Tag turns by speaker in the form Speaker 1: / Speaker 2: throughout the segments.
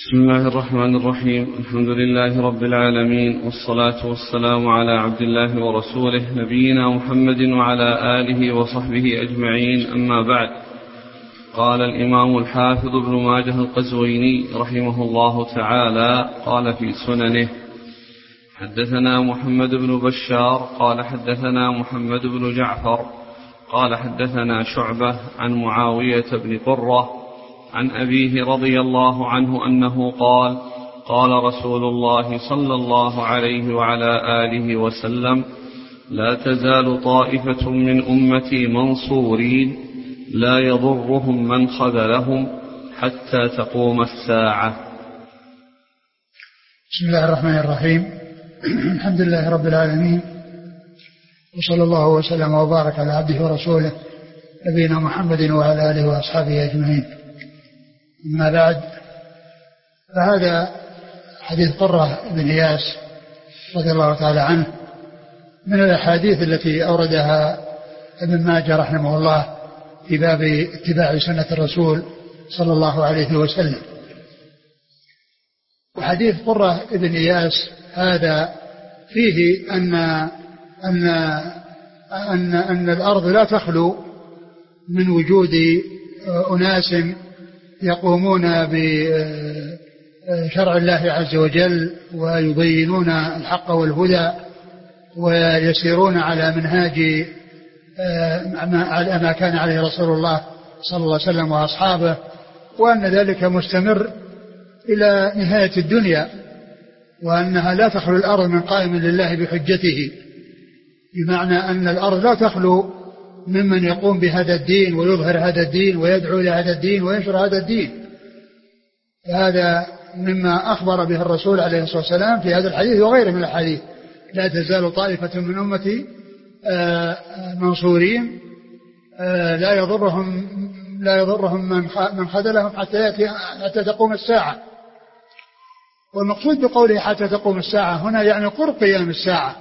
Speaker 1: بسم الله الرحمن الرحيم. الحمد لله رب العالمين، والصلاة والسلام على عبد الله ورسوله نبينا محمد وعلى آله وصحبه أجمعين، أما بعد. قال الإمام الحافظ ابن ماجه القزويني رحمه الله تعالى قال في سننه: حدثنا محمد بن بشار قال حدثنا محمد بن جعفر قال حدثنا شعبة عن معاوية بن قرة عن أبيه رضي الله عنه أنه قال: قال رسول الله صلى الله عليه وعلى آله وسلم: لا تزال طائفة من أمتي منصورين لا يضرهم من خذلهم حتى تقوم الساعة.
Speaker 2: بسم الله الرحمن الرحيم. الحمد لله رب العالمين، وصلى الله وسلم وبارك على عبده ورسوله نبينا محمد وعلى آله وأصحابه أجمعين. أما بعد، فهذا حديث قرة بن إياس رضي الله تعالى عنه من الأحاديث التي أوردها ابن ماجه رحمه الله في باب اتباع سنة الرسول صلى الله عليه وسلم. وحديث قرة بن إياس هذا فيه أن الأرض لا تخلو من وجود أناس يقومون بشرع الله عز وجل ويبينون الحق والهدى ويسيرون على منهاج ما كان عليه رسول الله صلى الله عليه وسلم وأصحابه، وأن ذلك مستمر إلى نهاية الدنيا، وأنها لا تخلو الأرض من قائم لله بحجته، بمعنى أن الأرض لا تخلو ممن يقوم بهذا الدين ويظهر هذا الدين ويدعو إلى هذا الدين وينشر هذا الدين. هذا مما أخبر به الرسول عليه الصلاة والسلام في هذا الحديث وغيره من الحديث: لا تزال طائفة من أمتي منصورين لا يضرهم من خذلهم حتى تقوم الساعة. والمقصود بقوله حتى تقوم الساعة هنا يعني قرب قيام الساعة،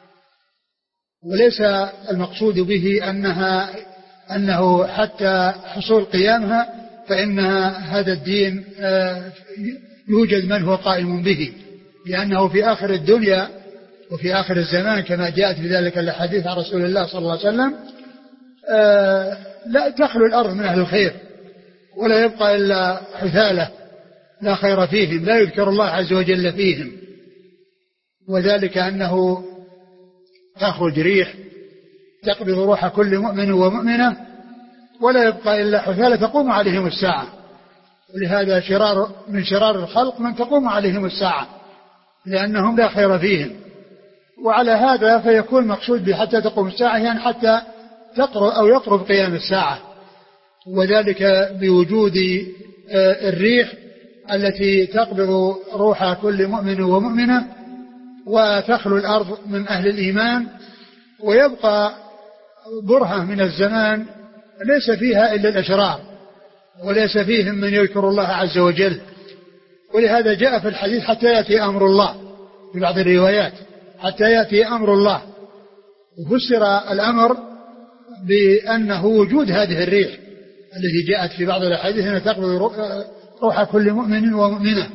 Speaker 2: وليس المقصود به أنه حتى حصول قيامها فإن هذا الدين يوجد من هو قائم به، لأنه في آخر الدنيا وفي آخر الزمان كما جاءت في ذلك الحديث عن رسول الله صلى الله عليه وسلم لا تخلو الأرض من أهل الخير، ولا يبقى إلا حثالة لا خير فيهم، لا يذكر الله عز وجل فيهم، وذلك أنه تخرج ريح تقبض روح كل مؤمن ومؤمنة ولا يبقى إلا حثالة تقوم عليهم الساعة. ولهذا من شرار الخلق من تقوم عليهم الساعة، لأنهم لا خير فيهم. وعلى هذا فيكون مقصود بحتى تقوم الساعة يعني حتى يقرب قيام الساعة، وذلك بوجود الريح التي تقبض روح كل مؤمن ومؤمنة وتخلو الأرض من أهل الإيمان، ويبقى برهة من الزمان ليس فيها إلا الأشرار وليس فيهم من يذكر الله عز وجل. ولهذا جاء في الحديث حتى يأتي أمر الله في بعض الروايات، حتى يأتي أمر الله، وفسر الأمر بأنه وجود هذه الريح التي جاءت في بعض الأحاديث أن تقبض روح كل مؤمن ومؤمنة.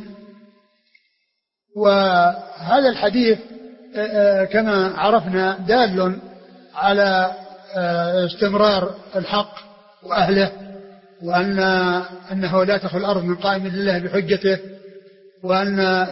Speaker 2: وهذا الحديث كما عرفنا دال على استمرار الحق وأهله، وأنه لا تخلو الأرض من قائم لله بحجته، وأن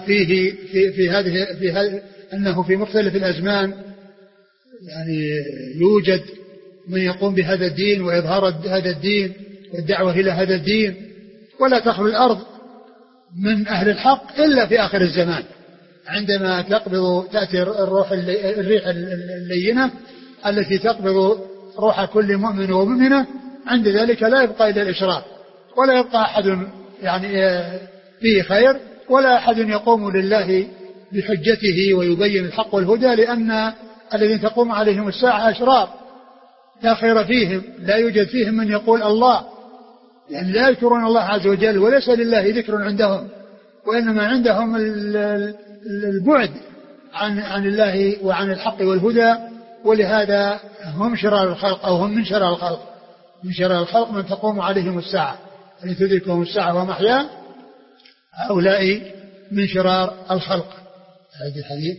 Speaker 2: فيه أنه في مختلف الأزمان يعني يوجد من يقوم بهذا الدين وإظهار هذا الدين والدعوة إلى هذا الدين، ولا تخلو الأرض من أهل الحق إلا في آخر الزمان، عندما تأتي الريح اللينة التي تقبض روح كل مؤمن ومؤمنة. عند ذلك لا يبقى إلا الإشراك، ولا يبقى أحد يعني فيه خير، ولا أحد يقوم لله بحجته ويبين الحق والهدى، لأن الذين تقوم عليهم الساعة أشرار لا خير فيهم، لا يوجد فيهم من يقول الله، يعني لا يذكرون الله عز وجل، وليس لله ذكر عندهم، وإنما عندهم البعد عن الله وعن الحق والهدى. ولهذا هم شرار الخلق، أو هم من شرار الخلق. من شرار الخلق من تقوم عليهم الساعة، التي تدركهم الساعة ومحيا هؤلاء من شرار الخلق. هذا الحديث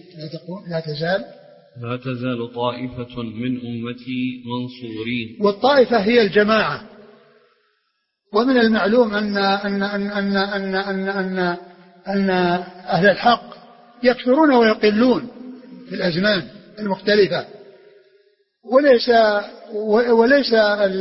Speaker 2: لا
Speaker 1: تزال طائفة من أمتي منصورين.
Speaker 2: والطائفة هي الجماعة. ومن المعلوم أن أهل الحق يكثرون ويقلون في الأزمان المختلفة، وليس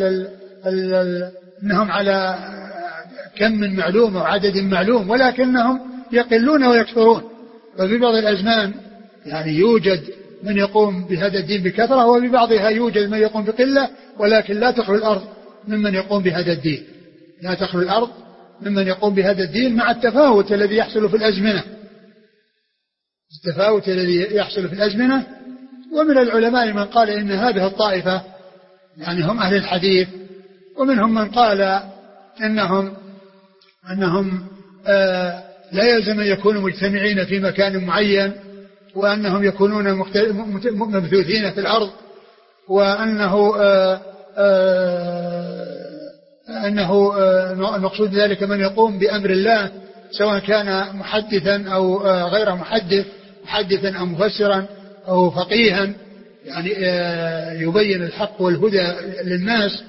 Speaker 2: أنهم على كم من معلوم أو عدد معلوم، ولكنهم يقلون ويكثرون. ففي بعض الأزمان يعني يوجد من يقوم بهذا الدين بكثرة، وفي بعضها يوجد من يقوم بقلة، ولكن لا تخلو الأرض ممن يقوم بهذا الدين، لا تخلو الأرض ممن يقوم بهذا الدين، مع التفاوت الذي يحصل في الأزمنة، التفاوت الذي يحصل في الأزمنة. ومن العلماء من قال إن هذه الطائفة يعني هم أهل الحديث، ومنهم من قال أنهم لا يلزم أن يكونوا مجتمعين في مكان معين، وأنهم يكونون مبثوثين في الأرض، وأنه المقصود ذلك من يقوم بأمر الله، سواء كان محدثا أو غير محدثا أو مفسرا أو فقيها، يعني يبين الحق والهدى للناس.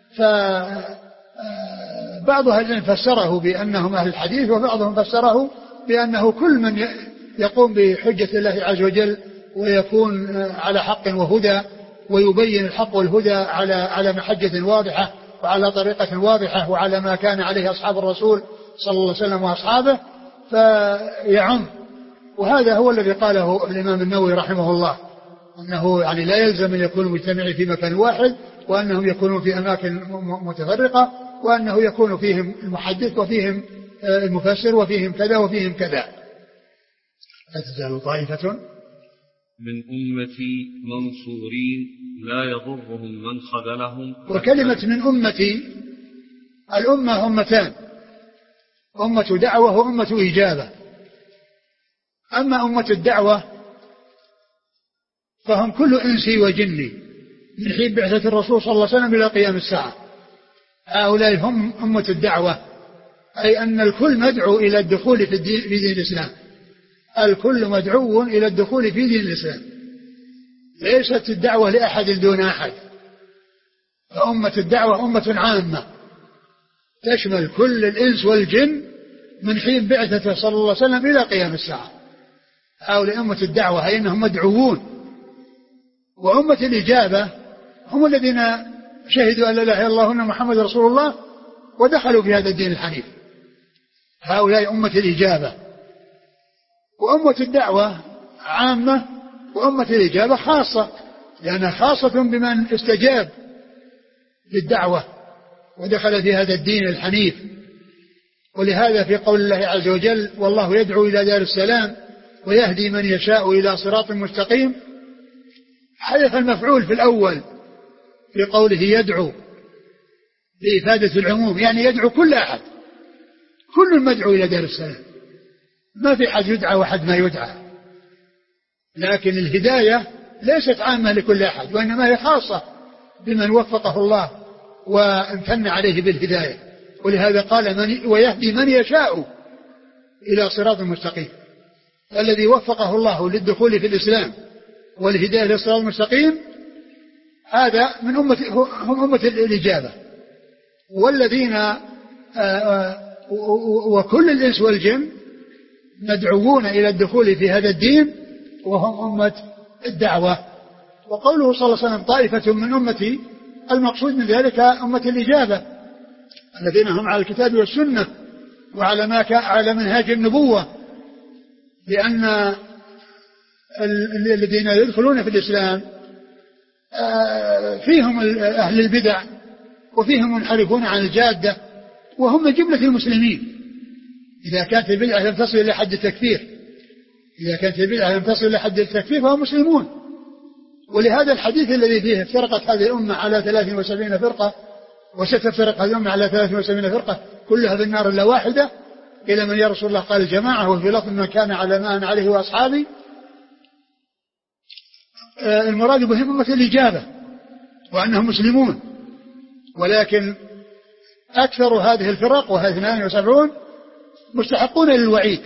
Speaker 2: فبعضهم فسره بأنهم أهل الحديث، وبعضهم فسره بأنه كل من يقوم بحجة الله عز وجل ويكون على حق وهدى، ويبين الحق والهدى على محجة واضحة وعلى طريقة واضحة وعلى ما كان عليه أصحاب الرسول صلى الله عليه وسلم وأصحابه، فيعم. وهذا هو الذي قاله الإمام النووي رحمه الله، أنه يعني لا يلزم أن يكونوا مجتمعين في مكان واحد، وأنهم يكونوا في أماكن متفرقة، وأنه يكون فيهم المحدث وفيهم المفسر وفيهم كذا وفيهم كذا. لا تزال طائفة
Speaker 1: من أمتي منصورين لا يضرهم من خذلهم.
Speaker 2: وكلمة من أمتي، الأمة أمتان، أمة دعوة وأمة إجابة. أما أمة الدعوة فهم كل إنسي وجني من حين بعثة الرسول صلى الله عليه وسلم إلى قيام الساعة. هؤلاء هم أمة الدعوة، أي أن الكل مدعو إلى الدخول في دين الإسلام، الكل مدعو إلى الدخول في دين الإسلام، ليست الدعوة لأحد دون أحد. فأمة الدعوة أمة عامة تشمل كل الإنس والجن من حين بعثته صلى الله عليه وسلم إلى قيام الساعة. هؤلاء أمة الدعوة، أي أنهم مدعوون. وأمة الإجابة هم الذين شهدوا أن لا إله إلا الله وأن محمد رسول الله ودخلوا في هذا الدين الحنيف. هؤلاء أمة الإجابة. وأمة الدعوة عامة، وأمة الإجابة خاصة، لأنها خاصة بمن استجاب للدعوة ودخل في هذا الدين الحنيف. ولهذا في قول الله عز وجل: والله يدعو إلى دار السلام ويهدي من يشاء إلى صراط مستقيم، حذف المفعول في الأول في قوله يدعو لإفادة العموم، يعني يدعو كل أحد، كل مدعو إلى دار السلام، ما في حد يدعى وحد ما يدعى. لكن الهداية ليست عامة لكل أحد، وإنما هي خاصة بمن وفقه الله وامتن عليه بالهداية. ولهذا قال ويهدي من يشاء إلى صراط مستقيم. الذي وفقه الله للدخول في الإسلام والهداية للصراط المستقيم هذا من هم أمة الإجابة. والذين وكل الإنس والجن مدعوون إلى الدخول في هذا الدين وهم أمة الدعوة. وقوله صلى الله عليه وسلم طائفة من أمتي، المقصود من ذلك أمة الإجابة الذين هم على الكتاب والسنة وعلى منهاج النبوة، لأن الذين يدخلون في الإسلام فيهم أهل البدع وفيهم منحرفون عن الجادة، وهم من جملة المسلمين إذا كانت البدعة لم تصل إلى حد التكفير، إذا كانت البدعة لم تصل إلى حد التكفير فهم مسلمون. ولهذا الحديث الذي فيه افترقت هذه الأمة على 73 فرقة وستفترق هذه الأمة على 73 فرقة كلها في النار إلا واحدة، إلى من يا رسول الله؟ قال الجماعة، وفي لفظ من كان على ما أنا عليه وأصحابي. المراد بهم أمة الإجابة وأنهم مسلمون. ولكن أكثر هذه الفرق وهي 72 مستحقون للوعيد،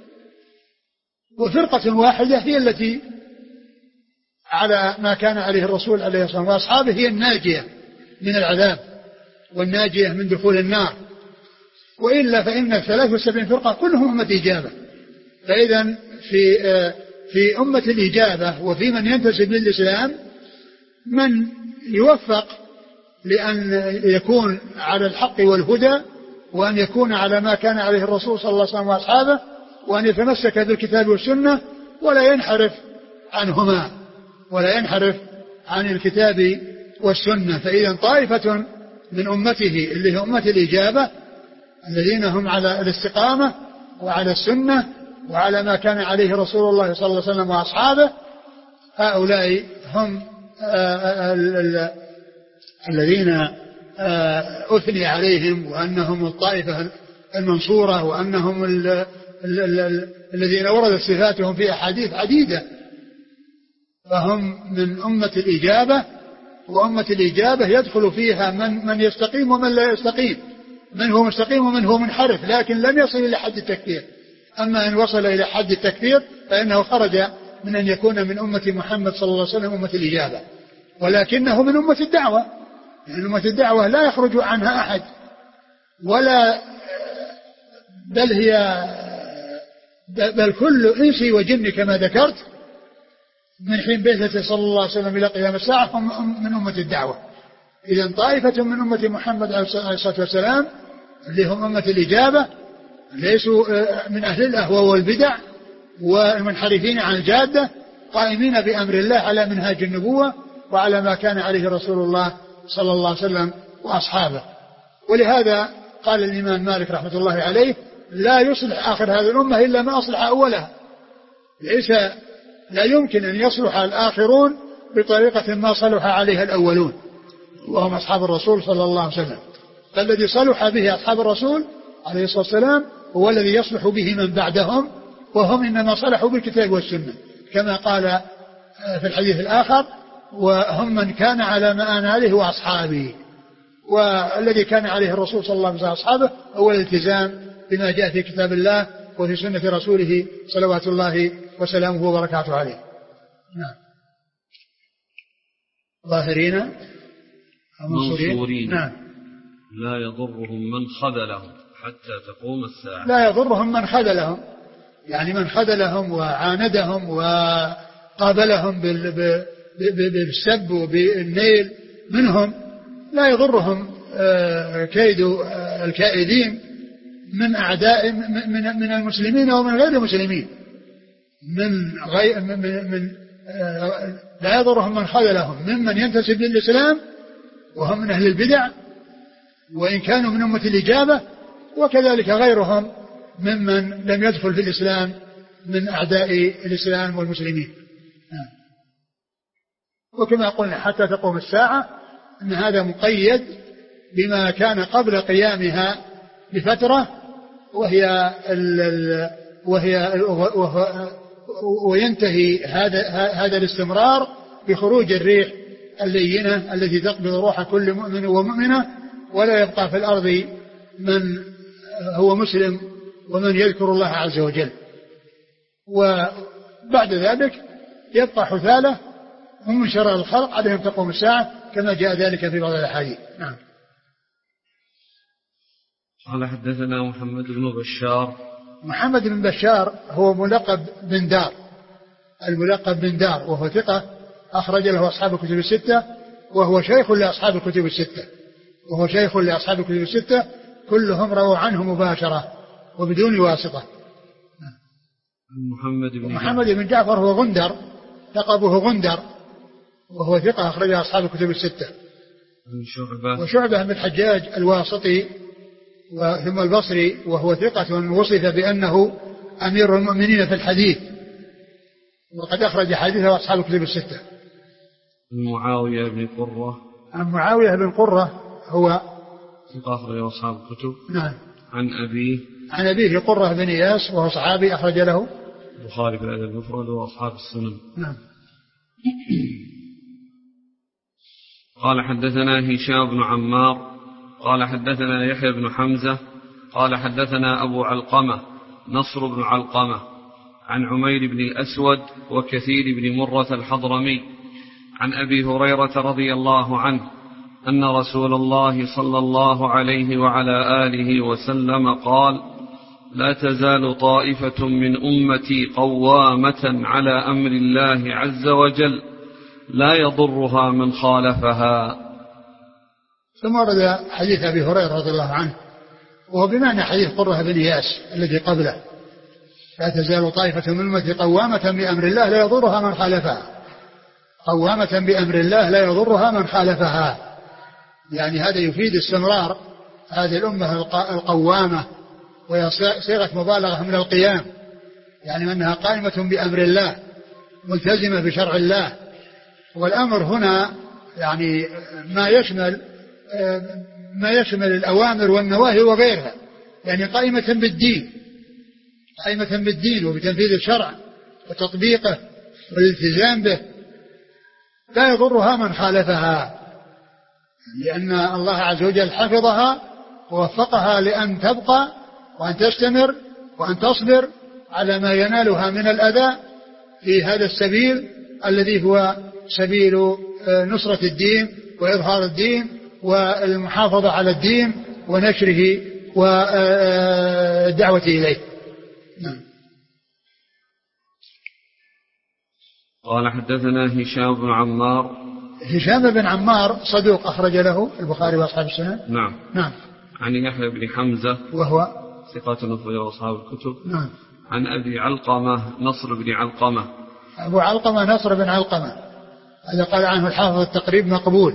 Speaker 2: وفرقة واحدة هي التي على ما كان عليه الرسول عليه الصلاة والسلام وأصحابه، هي الناجية من العذاب والناجية من دخول النار. وإلا فإن 73 فرقة كلهم أمة إجابة. فإذا في أمة الإجابة وفي من ينتسب للإسلام من يوفق لأن يكون على الحق والهدى، وأن يكون على ما كان عليه الرسول صلى الله عليه وسلم وأصحابه، وأن يتمسك بالكتاب والسنة ولا ينحرف عنهما، ولا ينحرف عن الكتاب والسنة. فإذا طائفة من أمته اللي هي أمة الإجابة الذين هم على الاستقامة وعلى السنة وعلى ما كان عليه رسول الله صلى الله عليه وسلم وأصحابه، هؤلاء هم الذين أثني عليهم وأنهم الطائفة المنصورة، وأنهم الذين وردت صفاتهم في أحاديث عديدة. فهم من أمة الإجابة، وأمة الإجابة يدخل فيها من يستقيم ومن لا يستقيم، من هو مستقيم ومن هو منحرف، لكن لم يصل إلى حد التكفير. أما إن وصل إلى حد التكفير فإنه خرج من أن يكون من أمة محمد صلى الله عليه وسلم أمة الإجابة، ولكنه من أمة الدعوة، يعني أمة الدعوة لا يخرج عنها أحد، ولا بل كل إنسي وجن كما ذكرت من حين بعثته صلى الله عليه وسلم إلى قيام الساعة هم من أمة الدعوة. إذن طائفة من أمة محمد عليه الصلاة والسلام اللي هم أمة الإجابة ليسوا من أهل الأهواء والبدع والمنحرفين عن الجادة، قائمين بأمر الله على منهاج النبوة وعلى ما كان عليه رسول الله صلى الله عليه وسلم وأصحابه. ولهذا قال الإمام مالك رحمة الله عليه: لا يصلح آخر هذه الأمة إلا ما أصلح أولها. لا يمكن أن يصلح الآخرون بطريقة ما صلح عليها الأولون، وهم أصحاب الرسول صلى الله عليه وسلم. فالذي صلح به أصحاب الرسول عليه الصلاة والسلام هو الذي يصلح به من بعدهم، وهم إنما صلحوا بالكتاب والسنة، كما قال في الحديث الآخر: وهم من كان على ما أنا عليه وأصحابي. والذي كان عليه الرسول صلى الله عليه وسلم وأصحابه هو الالتزام بما جاء في كتاب الله وفي سنة رسوله صلوات الله وسلامه وبركاته عليه. نعم. ظاهرين
Speaker 1: منصورين.
Speaker 2: نعم.
Speaker 1: لا يضرهم من خذلهم حتى تقوم الساعة.
Speaker 2: لا يضرهم من خذلهم، يعني من خذلهم وعاندهم وقابلهم بالسب وبالنيل منهم، لا يضرهم كيد الكائدين من أعداء من المسلمين ومن غير المسلمين، لا يضرهم من خذلهم ممن ينتسب للإسلام وهم من أهل البدع وإن كانوا من أمة الإجابة، وكذلك غيرهم ممن لم يدخل في الإسلام من أعداء الإسلام والمسلمين. وكما قلنا حتى تقوم الساعة أن هذا مقيد بما كان قبل قيامها بفترة، وينتهي هذا الاستمرار بخروج الريح اللينة التي تقبض روح كل مؤمن ومؤمنة، ولا يبقى في الأرض من هو مسلم ومن يذكر الله عز وجل. وبعد ذلك يبقى حثالة هم من شرار الخلق عليهم تقوم الساعة كما جاء ذلك في بعض الأحاديث. نعم.
Speaker 1: قال حدثنا محمد بن بشار.
Speaker 2: محمد بن بشار هو ملقب بن دار، الملقب بن دار، وهو ثقة أخرج له أصحاب الكتب الستة، وهو شيخ لأصحاب الكتب الستة، كلهم رووا عنه مباشرة وبدون واسطة. محمد بن جعفر هو غندر، لقبه غندر، وهو ثقة أخرج أصحاب الكتب الستة. وشعبة بن الحجاج الواسطي ثم البصري، وهو ثقة وصف بأنه أمير المؤمنين في الحديث، وقد أخرج حديثه أصحاب الكتب الستة.
Speaker 1: معاوية بن قرة.
Speaker 2: عن معاوية بن قرة هو
Speaker 1: ثقة أخرج أصحاب الكتب.
Speaker 2: نعم.
Speaker 1: عن
Speaker 2: أبيه قرة بن إياس وهو صحابي أخرج له
Speaker 1: البخاري في الأدب المفرد وأصحاب السنن.
Speaker 2: نعم.
Speaker 1: قال حدثنا هشام بن عمار قال حدثنا يحيى بن حمزة قال حدثنا أبو علقمة نصر بن علقمة عن عمير بن الأسود وكثير بن مرة الحضرمي عن أبي هريرة رضي الله عنه أن رسول الله صلى الله عليه وعلى آله وسلم قال: لا تزال طائفة من أمتي قوامة على أمر الله عز وجل لا يضرها من خالفها.
Speaker 2: ثم ورد حديث أبي هريرة رضي الله عنه وهو بمعنى حديث قرة بن إياس الذي قبله: لا تزال طائفة من أمتي قوامة بأمر الله لا يضرها من خالفها. قوامة بأمر الله لا يضرها من خالفها، يعني هذا يفيد استمرار هذه الأمة القوامة، وهي صيغة مبالغة من القيام، يعني أنها قائمة بأمر الله ملتزمة بشرع الله. والأمر هنا يعني ما يشمل الأوامر والنواهي وغيرها، يعني قائمة بالدين وبتنفيذ الشرع وتطبيقه والالتزام به، لا يضرها من خالفها، لأن الله عز وجل حفظها ووفقها لأن تبقى وأن تستمر وأن تصبر على ما ينالها من الأذى في هذا السبيل الذي هو سبيل نصرة الدين وإظهار الدين والمحافظة على الدين ونشره والدعوة إليه. نعم.
Speaker 1: قال حدثنا
Speaker 2: هشام بن عمار صدوق أخرج له البخاري وأصحاب السنن.
Speaker 1: نعم. عن يحيى بن حمزة
Speaker 2: وهو
Speaker 1: ثقة أخرجه أصحاب الكتب.
Speaker 2: نعم.
Speaker 1: عن أبي علقمة نصر بن علقمة.
Speaker 2: أبو علقمة نصر بن علقمة هذا قال عنه الحافظ التقريب مقبول،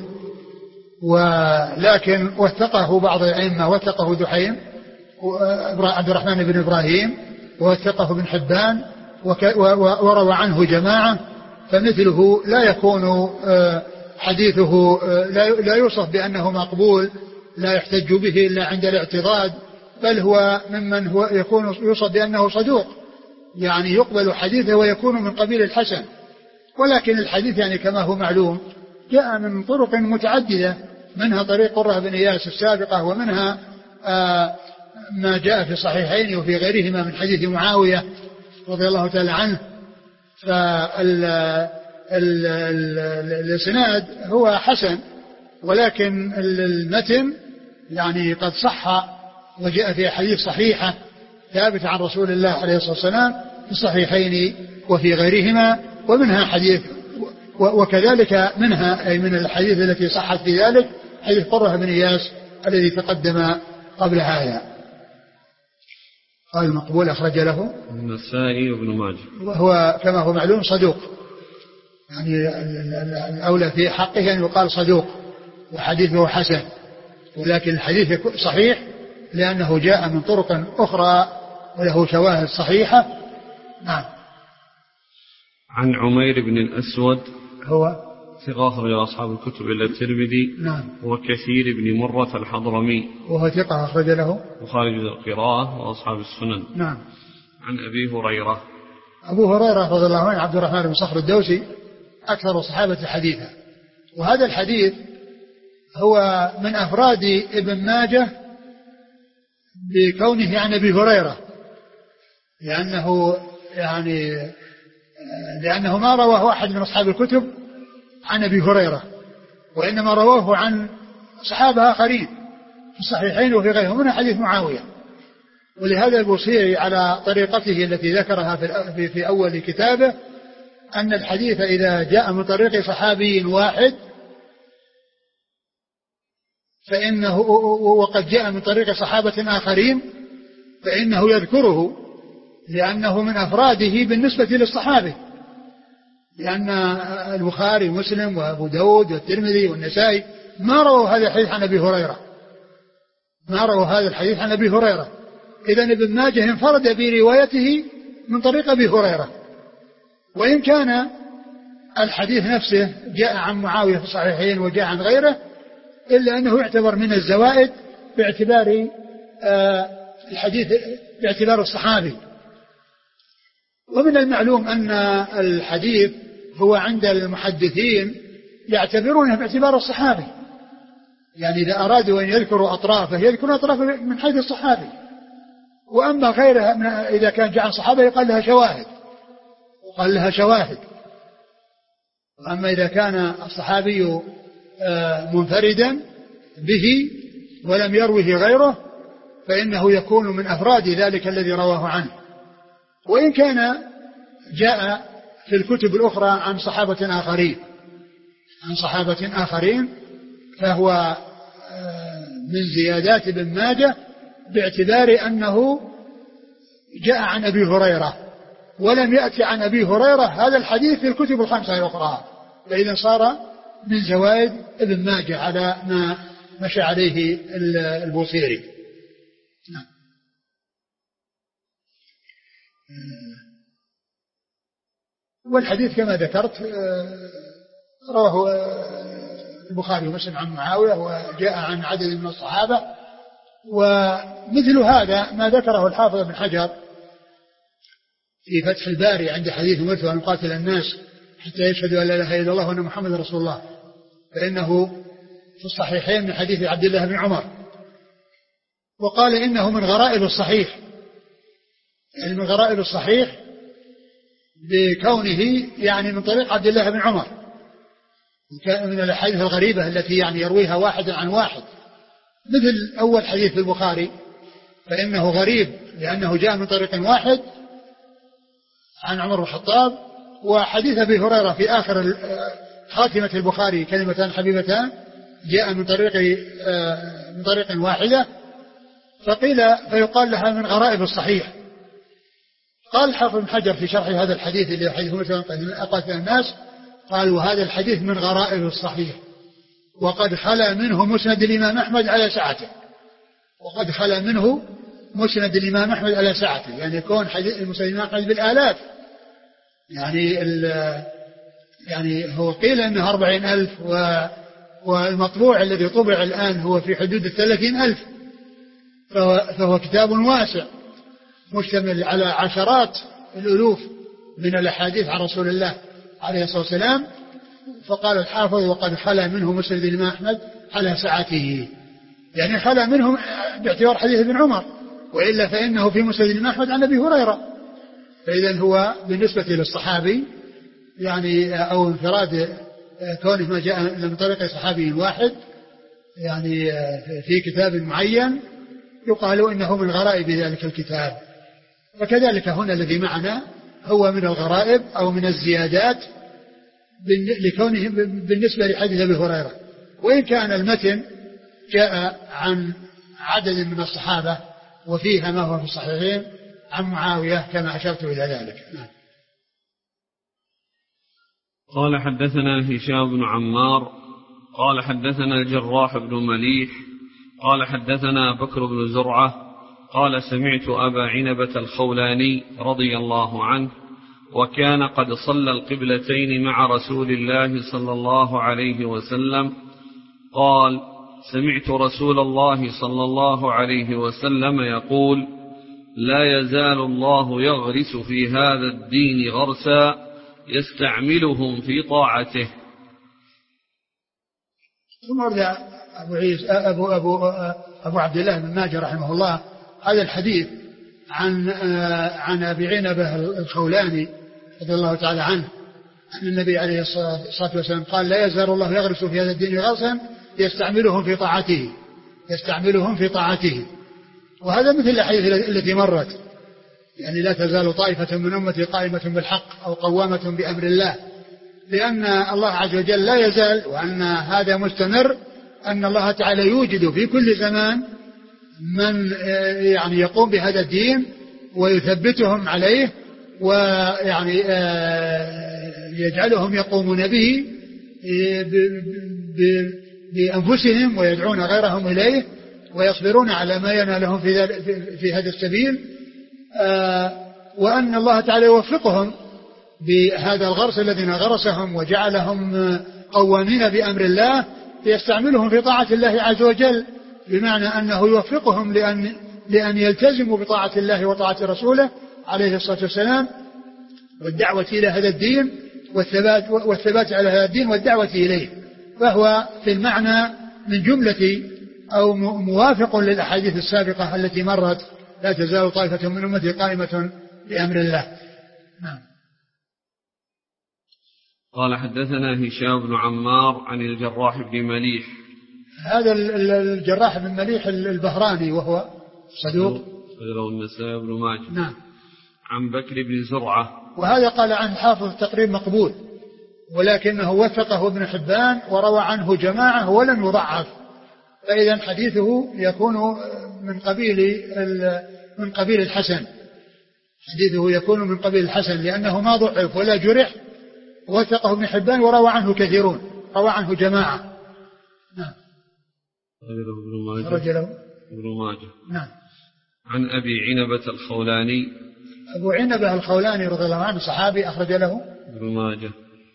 Speaker 2: ولكن وثقه بعض الأئمة، وثقه دحيم عبد الرحمن بن إبراهيم، ووثقه ابن حبان، وروى عنه جماعة، فمثله لا يكون حديثه لا يوصف بأنه مقبول لا يحتج به إلا عند الاعتضاد، بل هو ممن هو يكون يوصف بأنه صدوق، يعني يقبل حديثه ويكون من قبيل الحسن. ولكن الحديث يعني كما هو معلوم جاء من طرق متعددة، منها طريق قرة بن إياس السابقة، ومنها ما جاء في الصحيحين وفي غيرهما من حديث معاوية رضي الله تعالى عنه. فالإسناد هو حسن، ولكن المتن يعني قد صح وجاء في حديث صحيحة ثابت عن رسول الله عليه الصلاة والسلام في الصحيحين وفي غيرهما، ومنها حديث وكذلك منها أي من الحديث التي صحت في ذلك حديث قرة بن إياس الذي تقدم قبل هذا. قال المقبول أخرج له
Speaker 1: النسائي وابن ماجه،
Speaker 2: وهو كما هو معلوم صدوق، يعني الأولى في حقه أن يقال صدوق وحديثه حسن، ولكن الحديث صحيح لأنه جاء من طرق أخرى وله شواهد صحيحة. نعم.
Speaker 1: عن عمير بن الأسود
Speaker 2: هو
Speaker 1: ثقة أخرج أصحاب الكتب إلا الترمذي.
Speaker 2: نعم.
Speaker 1: وكثير بن مرة الحضرمي
Speaker 2: وهو ثقة أخرج له
Speaker 1: وخارج القراءة وأصحاب السنن.
Speaker 2: نعم.
Speaker 1: عن أبي هريرة.
Speaker 2: أبو هريرة رضي الله عنه عبد الرحمن بن صخر الدوسي أكثر الصحابة حديثا، وهذا الحديث هو من أفراد ابن ماجه بكونه عن أبي هريرة، لأنه ما رواه أحد من أصحاب الكتب عن أبي هريرة، وإنما رواه عن صحابة آخرين في الصحيحين وفي غيرهم، من حديث معاوية. ولهذا البوصيري على طريقته التي ذكرها في أول كتابه أن الحديث إذا جاء من طريق صحابي واحد فإنه وقد جاء من طريق صحابة آخرين فإنه يذكره لأنه من أفراده بالنسبة للصحابي، لأن البخاري ومسلم وأبو داود والترمذي والنسائي ما رووا هذا الحديث عن أبي هريرة، إذن ابن ماجه انفرد بروايته من طريق أبي هريرة، وإن كان الحديث نفسه جاء عن معاوية في الصحيحين وجاء عن غيره، إلا أنه يعتبر من الزوائد باعتبار الحديث باعتبار الصحابي. ومن المعلوم أن الحديث هو عند المحدثين يعتبرونه باعتبار الصحابي، يعني إذا أرادوا أن يذكروا أطرافه يذكروا أطرافه من حيث الصحابي، وأما غيرها إذا كان جاء عن صحابة يقال لها شواهد. أما إذا كان الصحابي منفردا به ولم يروه غيره فإنه يكون من أفراد ذلك الذي رواه عنه. وإن كان جاء في الكتب الأخرى عن صحابة آخرين فهو من زيادات ابن ماجه باعتبار أنه جاء عن أبي هريرة ولم يأتي عن أبي هريرة هذا الحديث في الكتب الخمسة الأخرى، فإذا صار من زوائد ابن ماجه على ما مشى عليه البوصيري. والحديث كما ذكرت رواه البخاري ومسلم عن معاوية وجاء عن عدد من الصحابة. ومثل هذا ما ذكره الحافظ ابن حجر في فتح الباري عند حديث أمرت أن أقاتل الناس حتى يشهدوا أن لا إله إلا الله وأن محمد رسول الله، فإنه في الصحيحين من حديث عبد الله بن عمر، وقال إنه من غرائب الصحيح، يعني من غرائب الصحيح بكونه يعني من طريق عبد الله بن عمر، من الأحاديث الغريبة التي يعني يرويها واحد عن واحد، مثل أول حديث في البخاري فإنه غريب لأنه جاء من طريق واحد عن عمر بن الخطاب، وحديث أبي هريرة في آخر خاتمة البخاري كلمتان حبيبتان جاء من طريق واحدة، فيقال لها من غرائب الصحيح. قال الحافظ بن حجر في شرح هذا الحديث اللي حديث مثلا أقاتل الناس، قال وهذا الحديث من غرائب الصحيح وقد خلا منه مسند الإمام أحمد على سعته، يعني يكون حديث مسند الإمام أحمد بالآلاف، يعني هو قيل أنه 40,000 والمطبوع الذي طبع الآن هو في حدود 30,000، فهو كتاب واسع مشتمل على عشرات الألوف من الأحاديث عن رسول الله عليه الصلاة والسلام. فقال الحافظ وقد خلا منه مسند الإمام أحمد على سعته، يعني خلا منه باعتبار حديث ابن عمر، وإلا فإنه في مسند الإمام أحمد عن أبي هريرة، فإذا هو بالنسبة للصحابي يعني أو انفراد كونه ما جاء من طريق صحابي واحد يعني في كتاب معين يقال إنه من غرائب ذلك الكتاب. وكذلك هنا الذي معنا هو من الغرائب أو من الزيادات لكونه بالنسبة لحديث أبي هريرة، وإن كان المتن جاء عن عدد من الصحابة وفيها ما هو في الصحيحين عن معاوية كما أشرت إلى ذلك.
Speaker 1: قال حدثنا هشام بن عمار قال حدثنا الجراح بن مليح قال حدثنا بكر بن زرعة قال سمعت أبا عنبة الخولاني رضي الله عنه وكان قد صلى القبلتين مع رسول الله صلى الله عليه وسلم قال سمعت رسول الله صلى الله عليه وسلم يقول لا يزال الله يغرس في هذا الدين غرسا يستعملهم في طاعته.
Speaker 2: ثم ورد أبو عبد الله بن ماجه رحمه الله هذا الحديث عن أبي عنبة الخولاني رضي الله تعالى عنه أن النبي عليه الصلاة والسلام قال لا يزال الله يغرس في هذا الدين غرسا يستعملهم في طاعته. وهذا مثل الأحاديث التي مرت، يعني لا تزال طائفة من أمتي قائمة بالحق أو قوامة بأمر الله، لأن الله عز وجل لا يزال، وأن هذا مستمر، أن الله تعالى يوجد في كل زمان من يعني يقوم بهذا الدين ويثبتهم عليه، ويعني يجعلهم يقومون به بأنفسهم ويدعون غيرهم إليه ويصبرون على ما ينالهم في هذا السبيل، وأن الله تعالى يوفقهم بهذا الغرس الذين غرسهم وجعلهم قوامين بأمر الله ليستعملهم في طاعة الله عز وجل، بمعنى أنه يوفقهم لأن يلتزموا بطاعة الله وطاعة رسوله عليه الصلاة والسلام والدعوة إلى هذا الدين والثبات على هذا الدين والدعوة إليه. فهو في المعنى من جملة أو موافق للأحاديث السابقة التي مرت لا تزال طائفة من أمتي قائمة بأمر الله. نعم.
Speaker 1: قال حدثنا هشام بن عمار عن الجراح بن مليح.
Speaker 2: هذا الجراح بن مليح البهراني وهو صدوق
Speaker 1: له النسائي بن ماجه.
Speaker 2: نعم.
Speaker 1: عن بكر بن زرعة،
Speaker 2: وهذا قال عن حافظ تقريب مقبول، ولكنه وثقه ابن حبان وروى عنه جماعة ولم يضعف، فإذا حديثه يكون من قبيل الحسن، حديثه يكون من قبيل الحسن لأنه ما ضعف ولا جرح، وثقه ابن حبان وروى عنه كثيرون، روى عنه جماعة. نعم. رجله
Speaker 1: ابن ماجه.
Speaker 2: نعم.
Speaker 1: عن أبي عنبة الخولاني.
Speaker 2: أبو عنبة الخولاني رضي الله عنه صحابي، أخرج له ابن ماجه.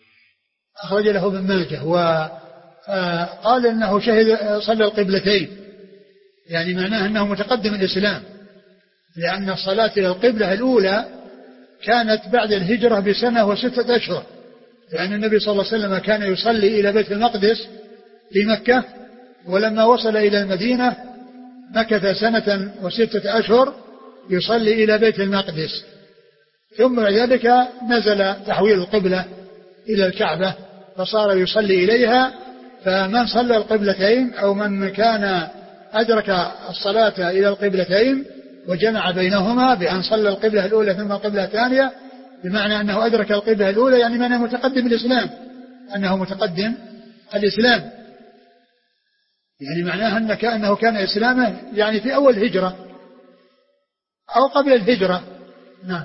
Speaker 2: وقال إنه شهد صلى القبلتين، يعني معناه أنه متقدم الإسلام، لأن الصلاة إلى القبلة الأولى كانت بعد الهجرة بسنة و6 أشهر، لأن النبي صلى الله عليه وسلم كان يصلي إلى بيت المقدس في مكة، ولما وصل إلى المدينة مكث 1 و6 أشهر يصلي إلى بيت المقدس، ثم بعد ذلك نزل تحويل القبلة إلى الكعبة فصار يصلي إليها. فمن صلى القبلتين أو من كان أدرك الصلاة إلى القبلتين وجمع بينهما بأن صلى القبلة الأولى ثم القبلة الثانية، بمعنى أنه أدرك القبلة الأولى، يعني معنى متقدم الإسلام، أنه متقدم الإسلام، يعني معناه أنه كان إسلامه يعني في أول هجرة أو قبل الهجرة. نعم.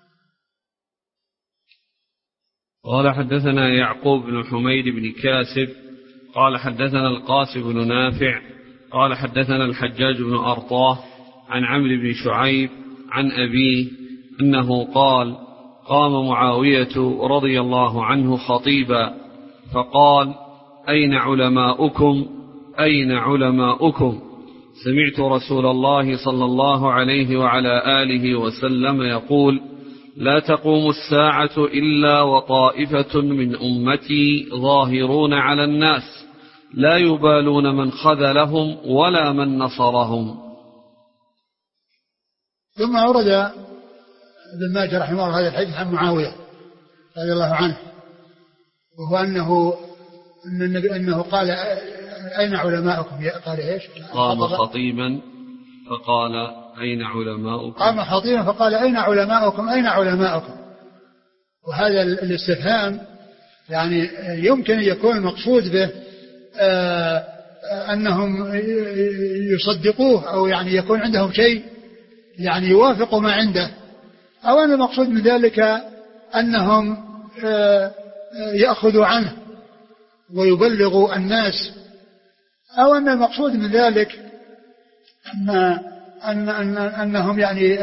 Speaker 1: قال حدثنا يعقوب بن حميد بن كاسب قال حدثنا القاسم بن نافع قال حدثنا الحجاج بن أرطاه عن عمرو بن شعيب عن أبيه أنه قال: قام معاوية رضي الله عنه خطيبا فقال: أين علماؤكم أين علماؤكم؟ سمعت رسول الله صلى الله عليه وعلى آله وسلم يقول: لا تقوم الساعة إلا وطائفة من أمتي ظاهرون على الناس لا يبالون من خذلهم ولا من نصرهم.
Speaker 2: ثم أورد ابن ماجه رحمه الله هذا الحديث عن معاوية رضي الله عنه، وهو أنه قال: أين علماؤكم؟ قال إيش؟
Speaker 1: قام خطيبا فقال: أين علماؤكم؟
Speaker 2: قام خطيبا فقال: أين علماؤكم أين علماؤكم؟ وهذا الاستفهام يعني يمكن أن يكون المقصود به أنهم يصدقوه، أو يعني يكون عندهم شيء يعني يوافق ما عنده، أو أن المقصود من ذلك أنهم يأخذوا عنه ويبلغوا الناس، أو أن المقصود من ذلك أنهم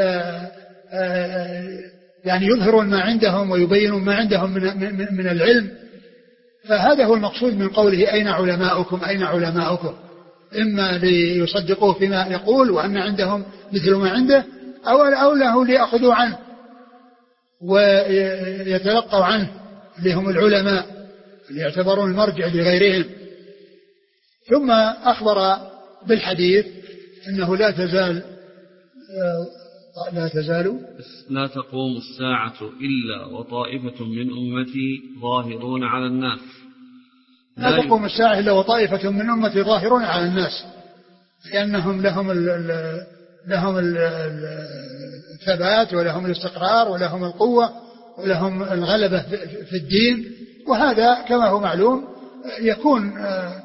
Speaker 2: يعني يظهرون ما عندهم ويبينون ما عندهم من العلم. فهذا هو المقصود من قوله: أين علماؤكم أين علماؤكم؟ إما ليصدقوه فيما يقول وأن عندهم مثل ما عنده، أو له ليأخذوا عنه ويتلقوا عنه، اللي هم العلماء اللي يعتبرون المرجع لغيرهم. ثم أخبر بالحديث أنه لا
Speaker 1: تقوم الساعة إلا وطائفة من أمتي ظاهرون على الناس.
Speaker 2: لا تقوم الساعة إلا وطائفة من أمتي ظاهرون على الناس، لأنهم لهم الثبات ولهم الاستقرار ولهم القوة ولهم الغلبة في الدين، وهذا كما هو معلوم يكون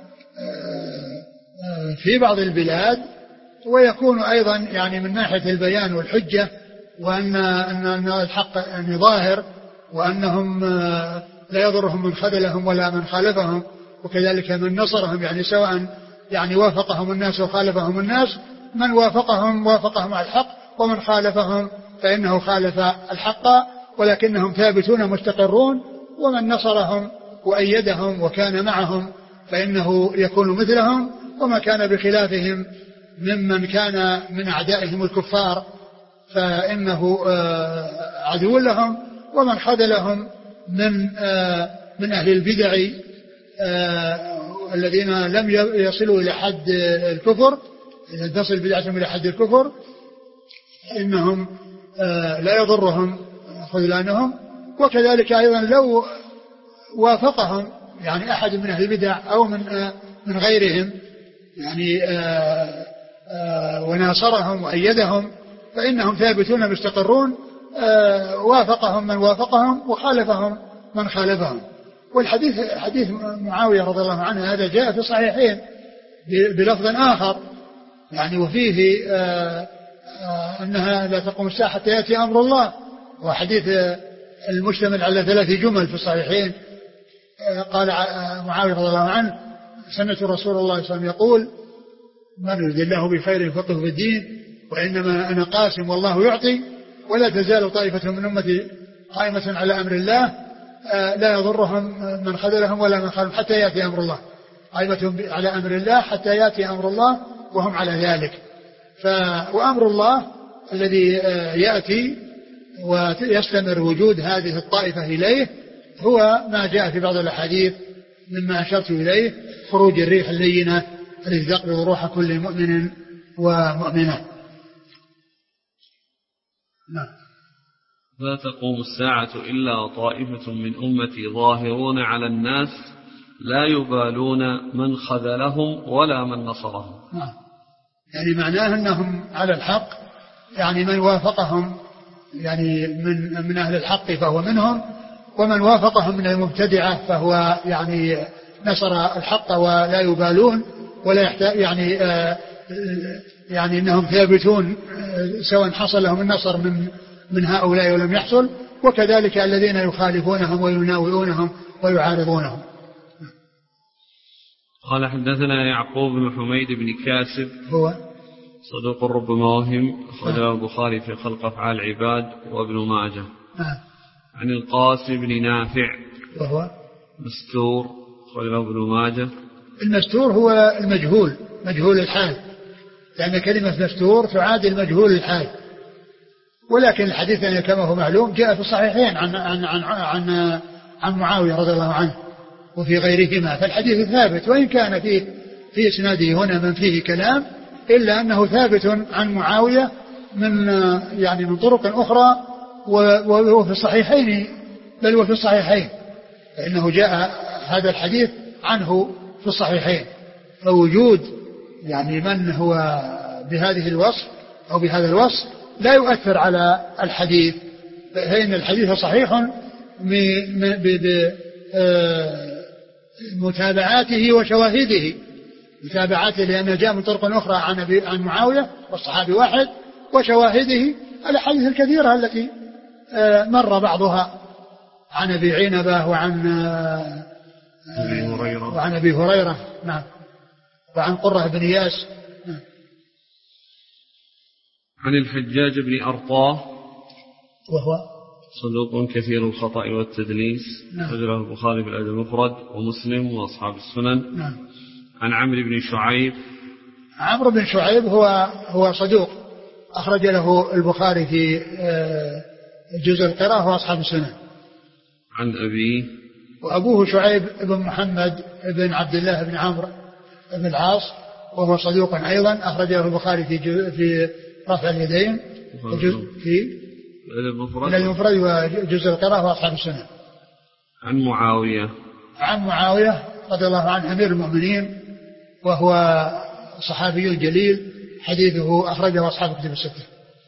Speaker 2: في بعض البلاد، ويكون أيضا يعني من ناحية البيان والحجة، وأن الحق يعني ظاهر، وأنهم لا يضرهم من خذلهم ولا من خالفهم، وكذلك من نصرهم، يعني سواء يعني وافقهم الناس وخالفهم الناس، من وافقهم على الحق، ومن خالفهم فإنه خالف الحق، ولكنهم ثابتون مستقرون، ومن نصرهم وأيدهم وكان معهم فإنه يكون مثلهم، وما كان بخلافهم ممن كان من أعدائهم الكفار فإنه عدو لهم، ومن خذلهم من أهل البدع الذين لم يصلوا إلى حد الكفر، إذا تصل بدعتهم إلى حد الكفر فإنهم لا يضرهم خذلانهم. وكذلك أيضا لو وافقهم يعني أحد من أهل البدع أو من غيرهم يعني وناصرهم وأيدهم فإنهم ثابتون مستقرون، وافقهم من وافقهم وخالفهم من خالفهم. والحديث حديث معاوية رضي الله عنه هذا جاء في الصحيحين بلفظ آخر يعني وفيه أنها لا تقوم الساعة حتى يأتي أمر الله، وحديث المشتمل على 3 جمل في الصحيحين. قال معاوية رضي الله عنه سمعت رسول الله صلى الله عليه وسلم يقول من يريد الله بخير يفقهه في الدين وإنما أنا قاسم والله يعطي ولا تزال طائفة من أمتي قائمة على أمر الله لا يضرهم من خذلهم ولا من خالفهم حتى يأتي أمر الله، قائمة على أمر الله حتى يأتي أمر الله وهم على ذلك. وأمر الله الذي يأتي ويستمر وجود هذه الطائفة إليه هو ما جاء في بعض الأحاديث مما أشرت إليه خروج الريح اللينة التي تقبض روح كل مؤمن ومؤمنة.
Speaker 1: نعم. لا تقوم الساعة إلا طائفة من أمتي ظاهرون على الناس لا يبالون من خذلهم ولا من نصرهم.
Speaker 2: نعم. يعني معناه أنهم على الحق، يعني من وافقهم يعني من أهل الحق فهو منهم، ومن وافقهم من المبتدعة فهو يعني نصر الحق ولا يبالون ولا يحتاج يعني أنهم ثابتون سواء حصل لهم النصر من هؤلاء ولم يحصل، وكذلك الذين يخالفونهم ويناوئونهم ويعارضونهم.
Speaker 1: قال حدثنا يعقوب بن حميد بن كاسب
Speaker 2: هو
Speaker 1: صدوق ربما وهم، أخرجه البخاري في خلق أفعال العباد وابن ماجه. عن القاسم بن نافع
Speaker 2: وهو
Speaker 1: مستور، أخرجه ابن ماجه.
Speaker 2: المستور هو المجهول مجهول الحال، لأن كلمة مستور تعادل مجهول الحال، ولكن الحديث يعني كما هو معلوم جاء في الصحيحين عن معاوية رضي الله عنه وفي غيرهما، فالحديث ثابت وإن كان في إسناده هنا من فيه كلام، إلا أنه ثابت عن معاوية من طرق أخرى وفي الصحيحين، بل وفي الصحيحين، فإنه جاء هذا الحديث عنه في الصحيحين. فوجود يعني من هو بهذه الوصف أو بهذا الوصف لا يؤثر على الحديث، فإن الحديث صحيح بمتابعاته وشواهده، متابعاته لأنه جاء من طرق أخرى عن معاوية والصحابي واحد، وشواهده الأحاديث الكثيرة التي مر بعضها عن أبي عنبة وعن أبي هريرة. نعم. وعن قرة بن إياس. نعم.
Speaker 1: عن الحجاج بن أرطاه
Speaker 2: وهو
Speaker 1: صدوق كثير الخطأ والتدليس، أخرجه البخاري في الأدب المفرد ومسلم وأصحاب السنن.
Speaker 2: نعم.
Speaker 1: عن عمرو بن شعيب.
Speaker 2: عمرو بن شعيب هو صدوق، أخرج له البخاري في جزء القراءة وأصحاب السنن.
Speaker 1: عن أبيه.
Speaker 2: وأبوه شعيب بن محمد بن عبد الله بن عمرو بن العاص، وهو صدوق أيضا، أخرجه البخاري في رفع اليدين في المفرد وجزء القراءة وأصحاب السنن.
Speaker 1: عن معاوية
Speaker 2: رضي الله عنه أمير المؤمنين، وهو صحابي جليل، حديثه أخرجه أصحاب الكتب الستة.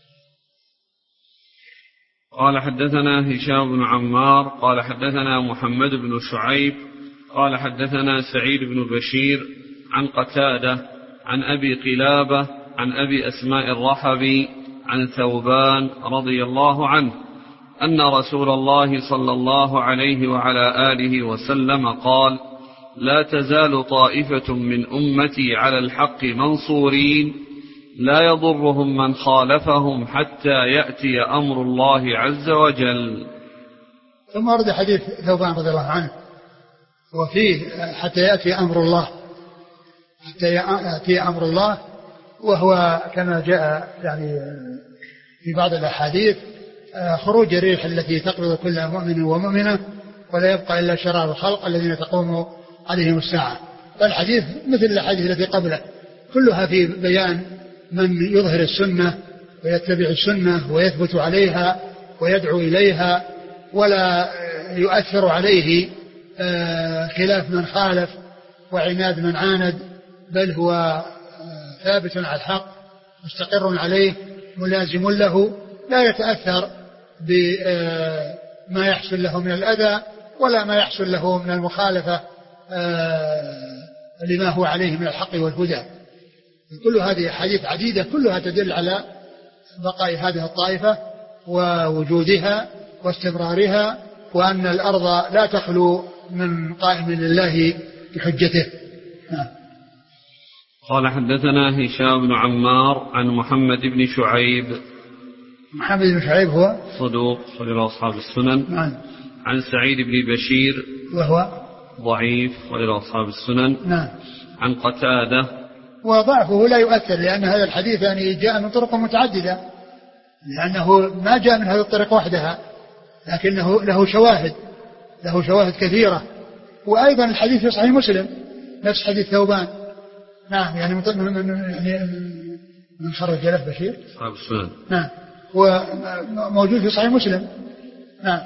Speaker 1: قال حدثنا هشام بن عمار قال حدثنا محمد بن شعيب قال حدثنا سعيد بن بشير عن قتادة عن أبي قلابة عن أبي أسماء الرحبي عن ثوبان رضي الله عنه أن رسول الله صلى الله عليه وعلى آله وسلم قال: لا تزال طائفة من أمتي على الحق منصورين لا يضرهم من خالفهم حتى يأتي أمر الله عز وجل.
Speaker 2: ثم ورد حديث ثوبان رضي الله عنه وفيه حتى يأتي أمر الله، حتى يأتي أمر الله، وهو كما جاء يعني في بعض الأحاديث خروج الريح التي تقبض كل مؤمن ومؤمنة ولا يبقى إلا شرار الخلق الذين تقوم عليهم الساعة. فالحديث مثل الحديث التي قبله كلها في بيان من يظهر السنة ويتبع السنة ويثبت عليها ويدعو إليها ولا يؤثر عليه خلاف من خالف وعناد من عاند، بل هو ثابت على الحق مستقر عليه ملازم له، لا يتأثر بما يحصل له من الأذى ولا ما يحصل له من المخالفة لما هو عليه من الحق والهدى. كل هذه حديث عديدة كلها تدل على بقاء هذه الطائفة ووجودها واستمرارها، وأن الأرض لا تخلو من قائم لله بحجته.
Speaker 1: قال حدثنا هشام بن عمار عن محمد بن شعيب.
Speaker 2: محمد بن شعيب هو
Speaker 1: صدوق خرج أصحاب السنن.
Speaker 2: نعم.
Speaker 1: عن سعيد بن بشير
Speaker 2: وهو
Speaker 1: ضعيف خرج أصحاب السنن.
Speaker 2: نعم.
Speaker 1: عن قتادة،
Speaker 2: وضعفه لا يؤثر لأن هذا الحديث يعني جاء من طرق متعددة، لأنه ما جاء من هذه الطريق وحدها، لكنه له شواهد كثيرة. وأيضا الحديث في صحيح مسلم نفس حديث ثوبان. نعم يعني من خرج له بشير
Speaker 1: أصحاب السنن.
Speaker 2: نعم وموجود في صحيح مسلم. نعم.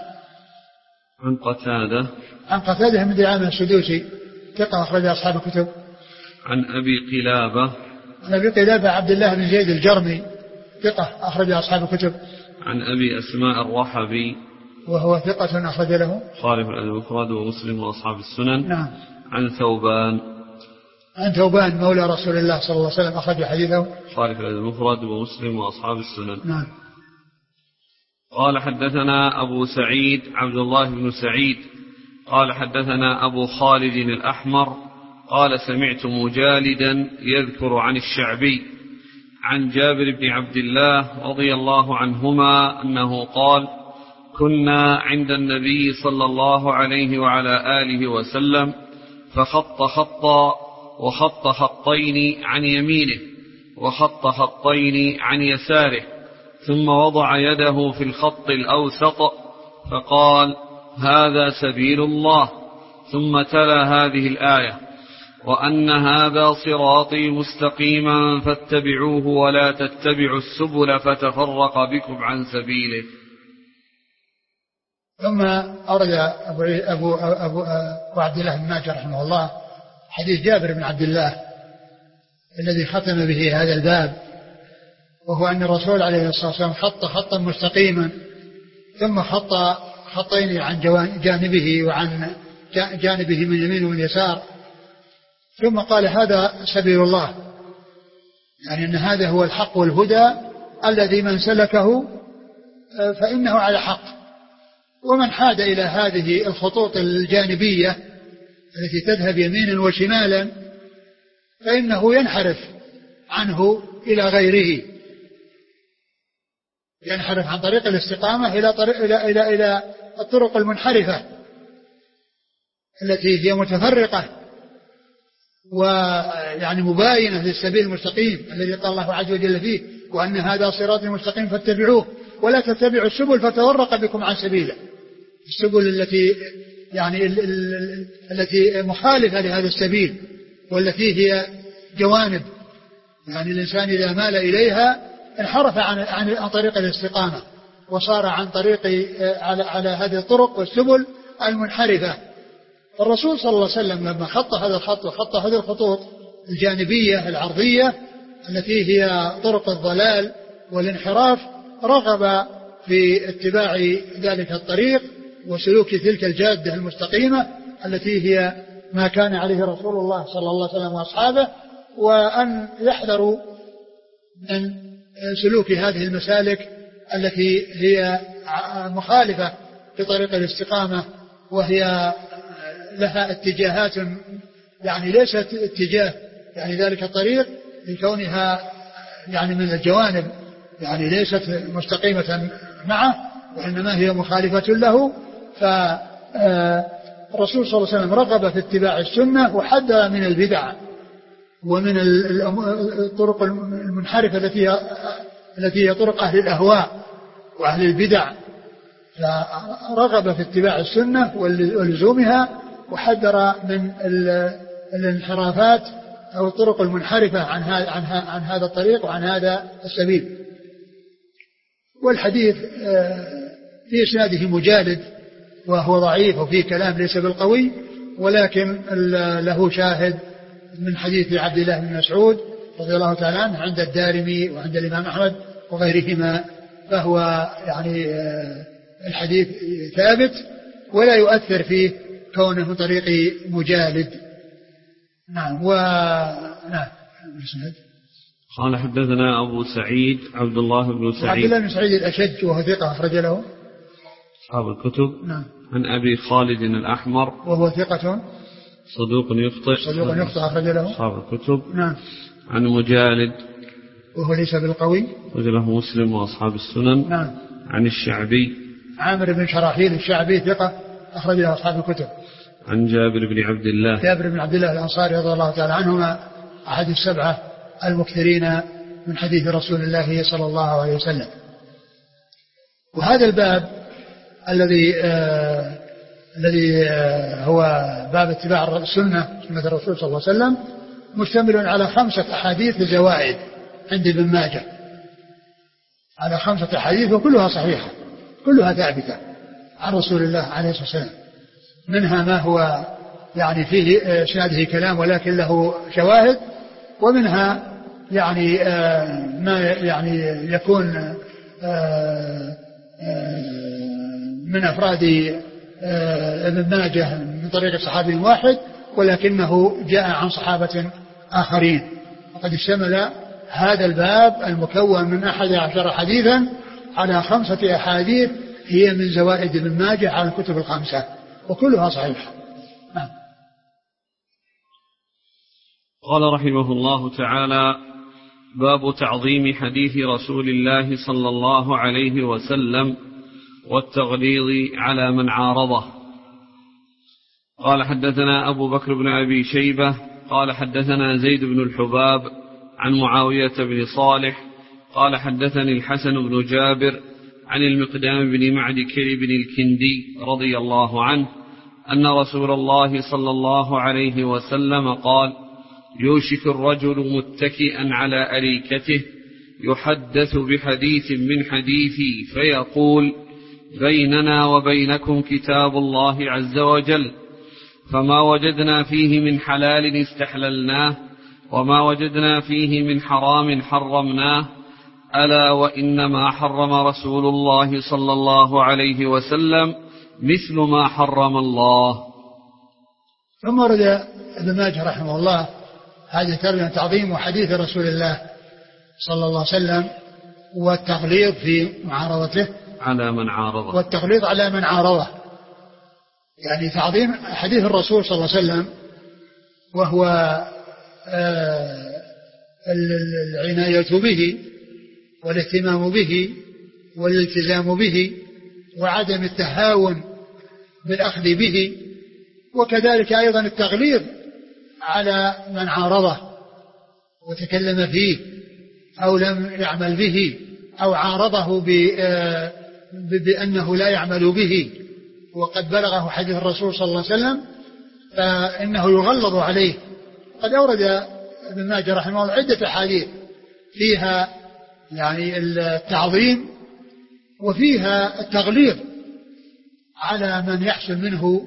Speaker 1: عن
Speaker 2: قتادة بن دعامة السدوسي ثقة أخرج أصحاب الكتب.
Speaker 1: عن أبي
Speaker 2: قلابة عبد الله بن زيد الجرمي ثقة أخرج أصحاب الكتب.
Speaker 1: عن أبي أسماء الرحبي
Speaker 2: وهو ثقة أخرج له
Speaker 1: خالف المفرد ومسلم وأصحاب السنن.
Speaker 2: نعم.
Speaker 1: عن
Speaker 2: ثوبان مولى رسول الله صلى الله عليه وسلم أخرج حديثه
Speaker 1: خالف المفرد ومسلم وأصحاب السنن.
Speaker 2: نعم.
Speaker 1: قال حدثنا أبو سعيد عبد الله بن سعيد قال حدثنا أبو خالد الأحمر قال سمعت مجالدا يذكر عن الشعبي عن جابر بن عبد الله رضي الله عنهما أنه قال كنا عند النبي صلى الله عليه وعلى آله وسلم فخط خطا وخط خطين عن يمينه وخط خطين عن يساره ثم وضع يده في الخط الأوسط فقال هذا سبيل الله، ثم تلا هذه الآية وأن هذا صراطي مستقيما فاتبعوه ولا تتبعوا السبل فتفرق بكم عن سبيله.
Speaker 2: ثم أورد أبو عبد الله بن ماجه رحمه الله حديث جابر بن عبد الله الذي ختم به هذا الباب، وهو أن الرسول عليه الصلاة والسلام خط خطا مستقيما ثم خط خطين عن جانبه وعن جانبه من اليمين واليسار، ثم قال هذا سبيل الله، يعني أن هذا هو الحق والهدى الذي من سلكه فإنه على حق، ومن حاد إلى هذه الخطوط الجانبية التي تذهب يمينا وشمالا فإنه ينحرف عنه إلى غيره، ينحرف عن طريق الاستقامة إلى الطرق المنحرفة التي هي متفرقة ويعني مباينة للسبيل المستقيم الذي قال الله عز وجل فيه وأن هذا صراطي مستقيم فاتبعوه ولا تتبعوا السبل فتفرق بكم عن سبيله. السبل التي مخالفة لهذا السبيل والتي هي جوانب، يعني الإنسان إذا مال إليها انحرف عن طريق الاستقامة وصار عن طريق على هذه الطرق والسبل المنحرفة. الرسول صلى الله عليه وسلم لما خط هذا الخط وخط هذه الخطوط الجانبية العرضية التي هي طرق الضلال والانحراف رغب في اتباع ذلك الطريق وسلوك تلك الجادة المستقيمة التي هي ما كان عليه رسول الله صلى الله عليه وسلم وأصحابه، وأن يحذروا من سلوك هذه المسالك التي هي مخالفة لطريق الاستقامة، وهي لها اتجاهات يعني ليست اتجاه يعني ذلك الطريق لكونها يعني من الجوانب يعني ليست مستقيمة معه وإنما هي مخالفة له. فالرسول صلى الله عليه وسلم رغب في اتباع السنة وحذر من البدع ومن الطرق المنحرفة التي هي طرق أهل الأهواء وأهل البدع، فرغب في اتباع السنة ولزومها وحذر من الانحرافات أو الطرق المنحرفة عن هذا الطريق وعن هذا السبيل. والحديث في إسناده مجالد وهو ضعيف وفيه كلام ليس بالقوي، ولكن له شاهد من حديث عبد الله بن مسعود رضي الله تعالى عنه عند الدارمي وعند الإمام أحمد وغيرهما، فهو يعني الحديث ثابت ولا يؤثر فيه كونه من طريق مجالد. نعم. نعم.
Speaker 1: قال حدثنا أبو سعيد عبد الله بن سعيد
Speaker 2: عبد الله بن سعيد الأشج وهو ثقة أخرج له
Speaker 1: أصحاب الكتب.
Speaker 2: نعم.
Speaker 1: عن أبي خالد الأحمر
Speaker 2: وهو ثقة
Speaker 1: صدوق يخطئ
Speaker 2: أخرج له
Speaker 1: أصحاب الكتب.
Speaker 2: نعم.
Speaker 1: عن مجالد
Speaker 2: وهو ليس بالقوي
Speaker 1: أخرج له مسلم وأصحاب السنن.
Speaker 2: نعم.
Speaker 1: عن الشعبي
Speaker 2: عامر بن شراحيل الشعبي ثقة أخرج له أصحاب الكتب.
Speaker 1: عن جابر بن عبد الله
Speaker 2: الأنصاري رضي الله تعالى عنهما أحد السبعة المكثرين من حديث رسول الله صلى الله عليه وسلم. وهذا الباب الذي هو باب اتباع السنة سنة الرسول صلى الله عليه وسلم مشتمل على 5 أحاديث زوائد عند ابن ماجه، على 5 أحاديث وكلها صحيحة كلها ثابتة عن رسول الله عليه الصلاة والسلام، منها ما هو يعني فيه إسناده كلام ولكن له شواهد، ومنها يعني ما يعني يكون من أفراد ابن ماجه من طريق صحابي واحد ولكنه جاء عن صحابة آخرين. وقد اشتمل هذا الباب المكون من 11 حديثا على 5 أحاديث هي من زوائد ابن ماجه على الكتب ال5 وكلها صحيحة. نعم.
Speaker 1: قال رحمه الله تعالى: باب تعظيم حديث رسول الله صلى الله عليه وسلم والتغليظ على من عارضه. قال حدثنا أبو بكر بن أبي شيبة قال حدثنا زيد بن الحباب عن معاوية بن صالح قال حدثني الحسن بن جابر عن المقدام بن معد كرب الكندي رضي الله عنه أن رسول الله صلى الله عليه وسلم قال: يوشك الرجل متكئا على أريكته يحدث بحديث من حديثي فيقول: بيننا وبينكم كتاب الله عز وجل، فما وجدنا فيه من حلال استحللناه وما وجدنا فيه من حرام حرمناه، ألا وإنما حرم رسول الله صلى الله عليه وسلم مثل ما حرم الله.
Speaker 2: ثم ورد ابن ماجه رحمه الله هذه ترجمة تعظيم حديث رسول الله صلى الله عليه وسلم والتغليظ في معارضته
Speaker 1: على من عارضه،
Speaker 2: والتغليظ على من عارضه، يعني تعظيم حديث الرسول صلى الله عليه وسلم وهو العناية به والاهتمام به والالتزام به وعدم التهاون بالأخذ به، وكذلك أيضا التغليظ على من عارضه وتكلم فيه أو لم يعمل به أو عارضه بأنه لا يعمل به وقد بلغه حديث الرسول صلى الله عليه وسلم فإنه يغلظ عليه. قد أورد ابن ماجه رحمه الله عدة أحاديث فيها يعني التعظيم وفيها التغليظ على من يحصل منه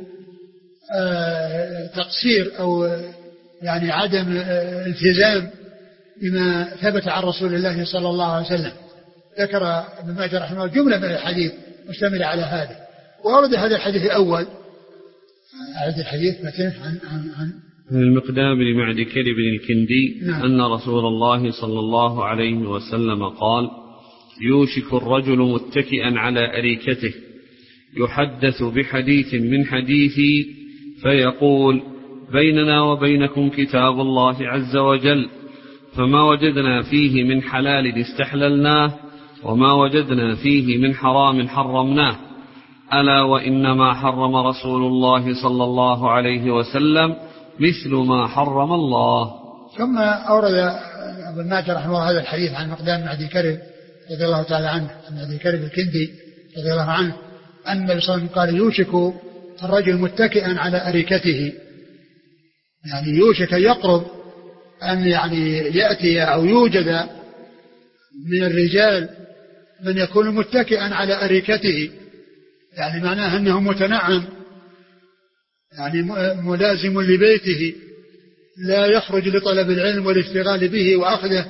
Speaker 2: تقصير أو يعني عدم التزام بما ثبت عن رسول الله صلى الله عليه وسلم. ذكر ابن ماجه رحمه الله جملة من الحديث مشتملة على هذا، وأورد هذا الحديث الأول هذا الحديث مثلا عن
Speaker 1: المقدام بن معد كرب الكندي.
Speaker 2: نعم.
Speaker 1: أن رسول الله صلى الله عليه وسلم قال: يوشك الرجل متكئا على أريكته يحدث بحديث من حديثي فيقول: بيننا وبينكم كتاب الله عز وجل، فما وجدنا فيه من حلال استحللناه وما وجدنا فيه من حرام حرمناه، ألا وإنما حرم رسول الله صلى الله عليه وسلم مثل ما حرم الله.
Speaker 2: ثم أورد ابن ماجه رحمه الله هذا الحديث عن مقدام بن عدي كرب رضي الله تعالى عنه، عن عدي كرب الكندي رضي الله عنه أن النبي صلى الله عليه وسلم قال: يوشك الرجل متكئا على أريكته، يعني يوشك يقرب أن يعني يأتي أو يوجد من الرجال من يكون متكئا على أريكته، يعني معناه أنه متنعم، يعني ملازم لبيته، لا يخرج لطلب العلم والاشتغال به وأخذه،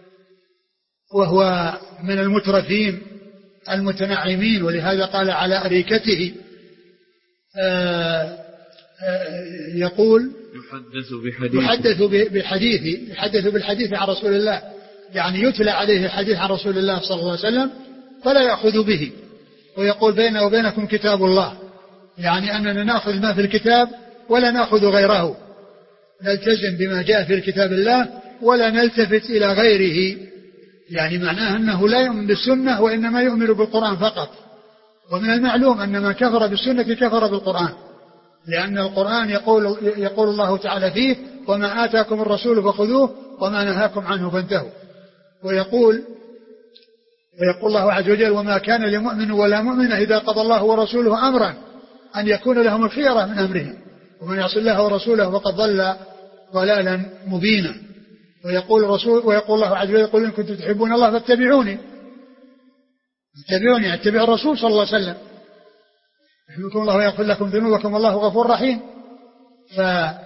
Speaker 2: وهو من المترفين المتنعمين، ولهذا قال على أريكته. يقول يحدث بالحديث عن رسول الله، يعني يتلى عليه الحديث عن رسول الله صلى الله عليه وسلم فلا يأخذ به، ويقول بيننا وبينكم كتاب الله، يعني أننا نأخذ ما في الكتاب ولا نأخذ غيره، نلتزم بما جاء في الكتاب الله ولا نلتفت إلى غيره، يعني معناه أنه لا يؤمن بالسنة وإنما يؤمن بالقرآن فقط. ومن المعلوم أن من كفر بالسنة كفر بالقرآن، لأن القرآن يقول الله تعالى فيه وما آتاكم الرسول فخذوه وما نهاكم عنه فانتهوا، ويقول الله عز وجل وما كان لمؤمن ولا مؤمنة إذا قضى الله ورسوله أمرا أن يكون لهم الخيرة من أمرهم ومن يعص الله ورسوله فقد ضل ضلالا مبينا. ويقول الله عز وجل يقول إن كنتم تحبون الله فاتبعوني، اتبعوا الرسول صلى الله عليه وسلم يحبكم الله ويغفر لكم ذنوبكم والله غفور رحيم. فيوشك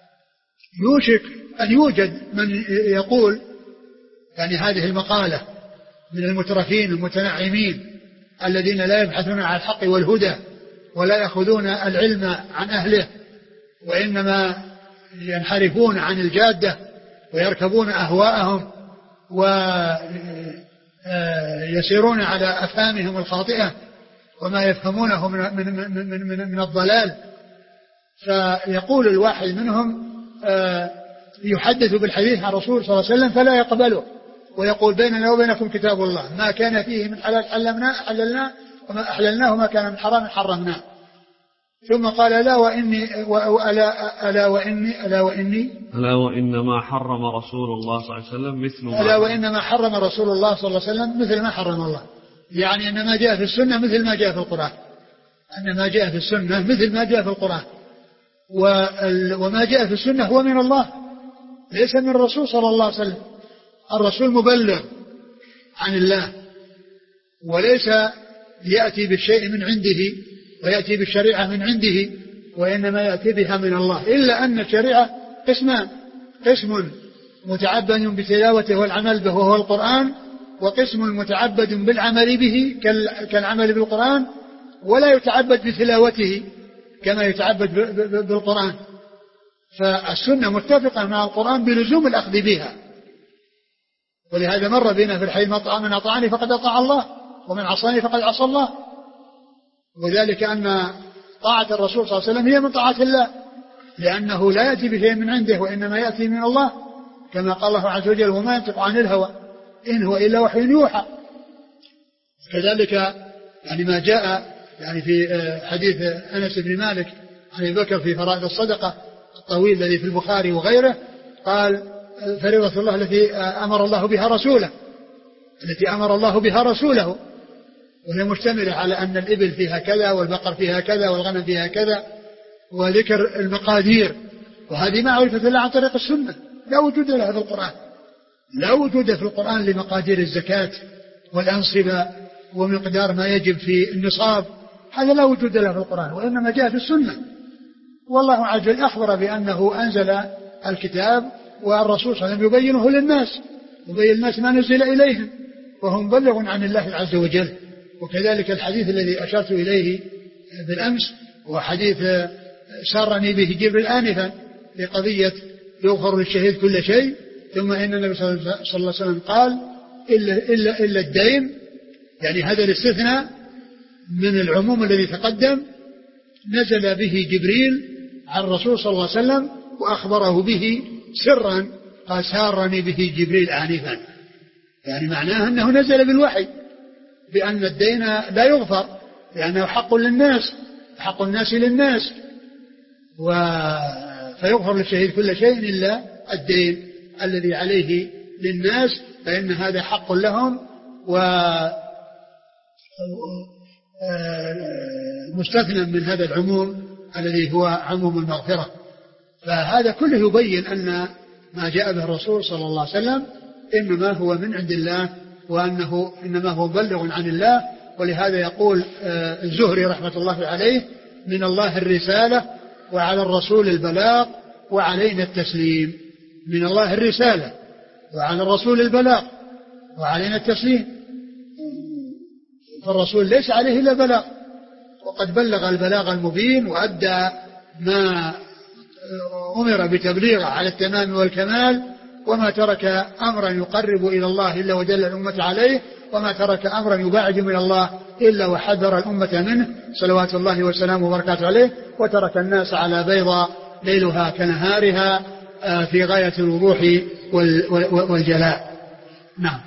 Speaker 2: أن يوجد من يقول يعني هذه المقالة من المترفين المتنعمين الذين لا يبحثون عن الحق والهدى ولا يأخذون العلم عن أهله، وإنما ينحرفون عن الجادة ويركبون أهواءهم ويسيرون على أفهامهم الخاطئة وما يفهمونه من الضلال. فيقول الواحد منهم يحدث بالحديث عن الرسول صلى الله عليه وسلم فلا يقبله، ويقول بيننا وبينكم كتاب الله ما كان فيه من حلال حللناه وما أحللناه وما كان من حرام حرمناه. ثم قال ألا
Speaker 1: وإنما حرم رسول الله صلى الله عليه وسلم مثل ما حرم الله، يعني أن ما جاء في السنة مثل ما جاء في القرآن، وما جاء في السنة هو من الله ليس من الرسول صلى الله عليه وسلم. الرسول مبلغ عن الله وليس يأتي بالشيء من عنده ويأتي بالشريعة من عنده، وإنما يأتي بها من الله، إلا أن الشريعة قسمان: قسم متعبد بتلاوته والعمل به وهو القرآن، وقسم متعبد بالعمل به كالعمل بالقرآن ولا يتعبد بتلاوته كما يتعبد بالقرآن. فالسنة متفقة مع القرآن بلزوم الأخذ بها، ولهذا مر بنا في الحديث من أطاعني فقد أطاع الله ومن عصاني فقد عصى الله، وذلك أن طاعة الرسول صلى الله عليه وسلم هي من طاعة الله، لأنه لا يأتي بشيء من عنده وإنما يأتي من الله، كما قال الله عز وجل وما ينطق عن الهوى إن هو إلا وحي يوحى. كذلك يعني ما جاء يعني في حديث أنس بن مالك عن أبي بكر في فرائض الصدقة الطويل الذي في البخاري وغيره، قال فريضة الله التي أمر الله بها رسوله، وهي مشتملة على أن الإبل فيها كذا والبقر فيها كذا والغنم فيها كذا، وذكر المقادير، وهذه ما عرفت إلا عن طريق السنة، لا وجود لها في القرآن، لا وجود في القرآن لمقادير الزكاة والأنصبة ومقدار ما يجب في النصاب، هذا لا وجود له في القرآن، وإنما جاء في السنة. والله عز وجل أخبر بأنه أنزل الكتاب والرسول صلى الله عليه وسلم يبين الناس ما نزل إليهم وهم مبلغ عن الله عز وجل. وكذلك الحديث الذي أشرت إليه بالأمس وحديث سرني به جبريل آنفا في قضية يغفر للشهيد كل شيء، ثم إن النبي صلى الله عليه وسلم قال إلا الدين، يعني هذا الاستثناء من العموم الذي تقدم نزل به جبريل عن الرسول صلى الله عليه وسلم وأخبره به سرا، قال سارني به جبريل آنفا، يعني معناه أنه نزل بالوحي بأن الدين لا يغفر لأنه حق للناس، حق الناس للناس، فيغفر للشهيد كل شيء إلا الدين الذي عليه للناس، فإن هذا حق لهم ومستثنى من هذا العموم الذي هو عموم المغفرة. فهذا كله يبين أن ما جاء به الرسول صلى الله عليه وسلم إنما هو من عند الله
Speaker 2: وأنه إنما هو مبلغ عن الله. ولهذا يقول الزهري رحمة الله عليه: من الله الرسالة وعلى الرسول البلاغ وعلينا التسليم. من الله الرسالة وعلى الرسول البلاغ وعلينا التسليم. فالرسول ليس عليه إلا بلاغ، وقد بلغ البلاغ المبين وأدى ما أمر بتبليغه على التمام والكمال، وما ترك أمرا يقرب إلى الله إلا ودل الأمة عليه، وما ترك أمرا يباعد من الله إلا وحذر الأمة منه صلوات الله وسلامه وبركاته عليه، وترك الناس على بيضاء ليلها كنهارها في غاية الوضوح والجلاء. نعم.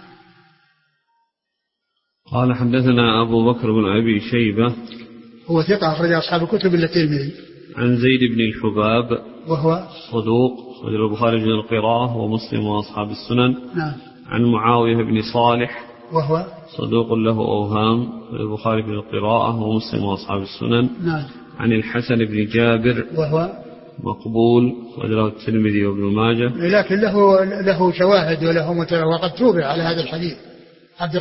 Speaker 1: قال حدثنا أبو بكر بن أبي شيبة
Speaker 2: هو ثقة أخرج أصحاب الكتب إلا الترمذي.
Speaker 1: عن زيد بن الحباب وهو
Speaker 2: صدوق
Speaker 1: أخرج البخاري في القراءة ومسلم وأصحاب السنن.
Speaker 2: نعم.
Speaker 1: عن معاوية بن صالح
Speaker 2: وهو
Speaker 1: صدوق له أوهام، البخاري في القراءة ومسلم وأصحاب السنن.
Speaker 2: نعم.
Speaker 1: عن الحسن بن جابر
Speaker 2: وهو
Speaker 1: مقبول وله الترمذي وابن ماجه،
Speaker 2: لكن له شواهد وله متابعة، وقد توبع على هذا الحديث عبد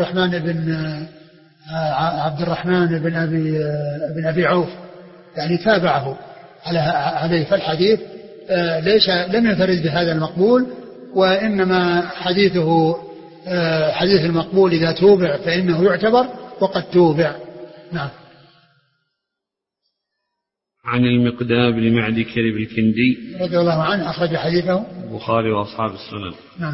Speaker 2: الرحمن بن أبي عوف، يعني تابعه عليه. فالحديث لم ينفرد بهذا المقبول، وإنما حديثه حديث المقبول إذا توبع فإنه يعتبر، وقد توبع. نعم.
Speaker 1: عن المقدام بن معد كرب الكندي
Speaker 2: رضي الله عنه أخرج حديثه
Speaker 1: البخاري وأصحاب السنن.
Speaker 2: نعم.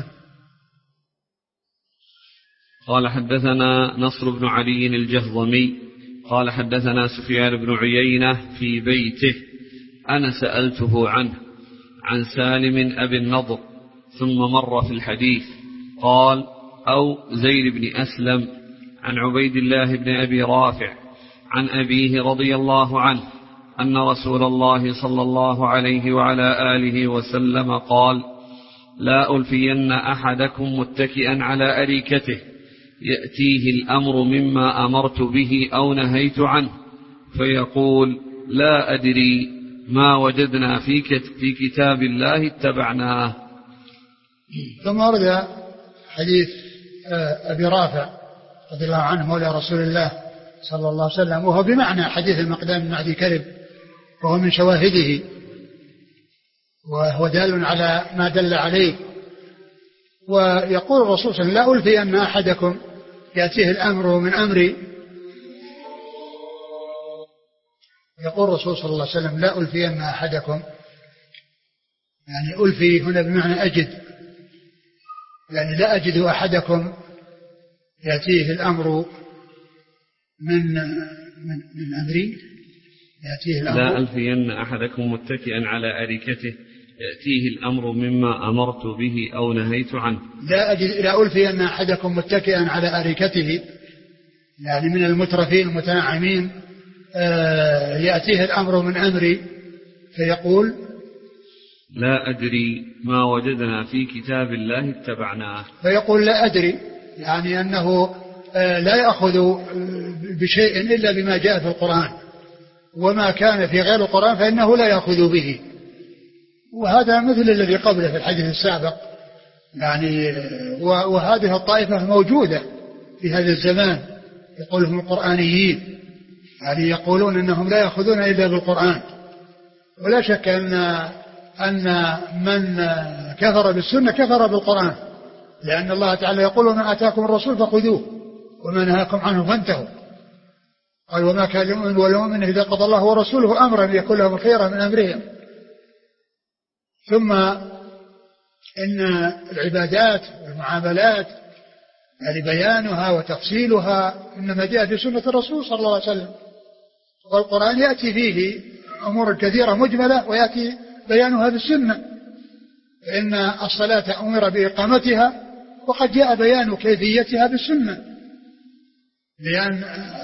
Speaker 1: قال حدثنا نصر بن علي الجهضمي قال حدثنا سفيان بن عيينة في بيته أنا سألته عنه عن سالم أبي النضر ثم مر في الحديث قال أو زيد بن أسلم عن عبيد الله بن أبي رافع عن أبيه رضي الله عنه أن رسول الله صلى الله عليه وعلى آله وسلم قال لا ألفين أحدكم متكئا على أريكته يأتيه الأمر مما أمرت به أو نهيت عنه فيقول لا أدري ما وجدنا في كتاب الله اتبعناه.
Speaker 2: ثم ورد حديث أبي رافع رضي الله عنه مولى رسول الله صلى الله عليه وسلم، وهو بمعنى حديث المقدام بن معدي كرب، وهو من شواهده، وهو دال على ما دل عليه. ويقول الرسول صلى الله عليه وسلم لا ألفي أن أحدكم يأتيه الأمر من أمري. يقول الرسول صلى الله عليه وسلم لا ألفي أن أحدكم، يعني ألفي هنا بمعنى أجد، يعني لا أجد أحدكم يأتيه الأمر من أمري، يأتيه الأمر
Speaker 1: لا ألفين أحدكم متكئا على أريكته يأتيه الأمر مما أمرت به أو نهيت عنه.
Speaker 2: لا ألفي أن أحدكم متكئا على أريكته، يعني من المترفين المتنعمين، يأتيه الأمر من أمري فيقول
Speaker 1: لا أدري ما وجدنا في كتاب الله اتبعناه.
Speaker 2: فيقول لا أدري، يعني أنه لا يأخذ بشيء إلا بما جاء في القرآن، وما كان في غير القرآن فإنه لا يأخذ به. وهذا مثل الذي قبله في الحديث السابق، يعني وهذه الطائفة موجودة في هذا الزمان، يقولهم القرآنيين، يعني يقولون أنهم لا يأخذون إلا بالقرآن. ولا شك أن من كفر بالسنة كفر بالقرآن، لأن الله تعالى يقول وما آتاكم الرسول فخذوه وما نهاكم عنه فانتهوا. قال وما كان لمؤمن ولا مؤمن إذا قضى الله ورسوله أمرا يكون لهم الخير من أمرهم. ثم إن العبادات والمعاملات يعني بيانها وتفصيلها إنما جاء في سنة الرسول صلى الله عليه وسلم، والقرآن يأتي فيه أمور كثيرة مجملة ويأتي بيانها بالسنة. فإن الصلاة أمر بإقامتها وقد جاء بيان كيفيتها بالسنة، بيان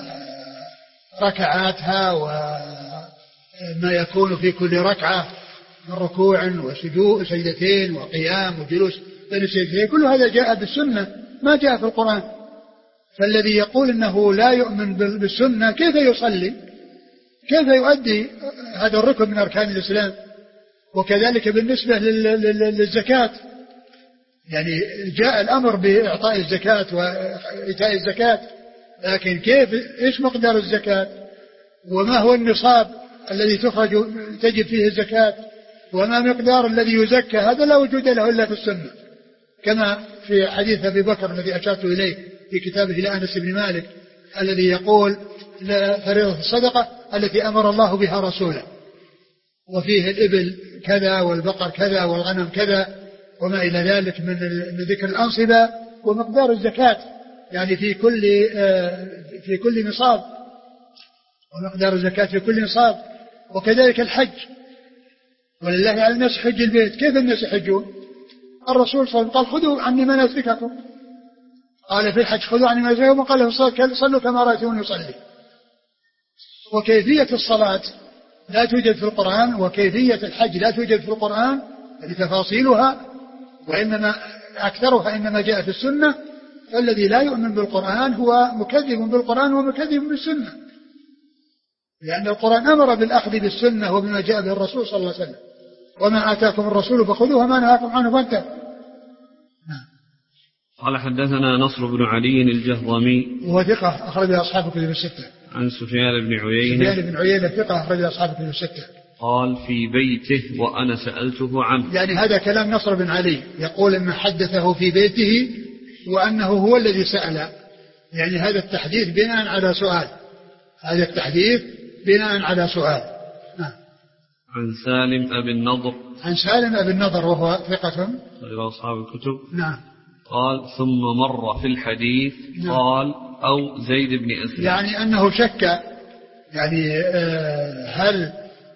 Speaker 2: ركعاتها وما يكون في كل ركعة من ركوع وسجود سجدتين وقيام وجلوس بين السجدتين، كل هذا جاء بالسنة ما جاء في القرآن. فالذي يقول إنه لا يؤمن بالسنة كيف يصلي؟ كيف يؤدي هذا الركن من أركان الإسلام؟ وكذلك بالنسبة للزكاة، يعني جاء الأمر بإعطاء الزكاة وإيتاء الزكاة، لكن كيف إيش مقدار الزكاة وما هو النصاب الذي تجب فيه الزكاة وما مقدار الذي يزكى، هذا لا وجود له إلا في السنة، كما في حديث أبي بكر الذي أشرت إليه في كتابه لأنس بن مالك الذي يقول فريضة الصدقة التي أمر الله بها رسوله، وفيه الإبل كذا والبقر كذا والغنم كذا وما إلى ذلك من ذكر الأنصبة ومقدار الزكاة يعني في كل نصاب، ومقدار الزكاة في كل نصاب. وكذلك الحج، ولله على الناس حج البيت. كيف الناس يحجون؟ الرسول صلى الله عليه وسلم قال خذوا عني مناسككم، قال في الحج خذوا عني مناسككم، وقال في الصلاة صلوا كما رأيتموني يصلي. وكيفية الصلاة لا توجد في القرآن، وكيفية الحج لا توجد في القرآن لتفاصيلها، وإنما أكثرها إنما جاء في السنة. فالذي لا يؤمن بالقرآن هو مكذب بالقرآن ومكذب بالسنة، لأن القرآن أمر بالأخذ بالسنة وبما جاء به الرسول صلى الله عليه وسلم، وما آتاكم الرسول فخذوه وما نهاكم عنه فانتهوا.
Speaker 1: قال حدثنا نصر بن علي الجهضمي
Speaker 2: وهو ثقة أخرج أصحاب الكتب الستة.
Speaker 1: عن سفيان بن عيينة.
Speaker 2: سفيان بن عيينة ثقة أخرج أصحاب الكتب الستة.
Speaker 1: قال في بيته وأنا سألته عنه.
Speaker 2: يعني هذا كلام نصر بن علي، يقول إن حدثه في بيته وأنه هو الذي سأل، يعني هذا التحديث بناء على سؤال، هذا التحديث بناء على سؤال.
Speaker 1: عن سالم أبي النضر.
Speaker 2: عن سالم أبي النضر وهو ثقة
Speaker 1: إلى أصحاب الكتب.
Speaker 2: نعم.
Speaker 1: قال ثم مر في الحديث. نعم. قال أو زيد بن أسلم،
Speaker 2: يعني أنه شك، يعني هل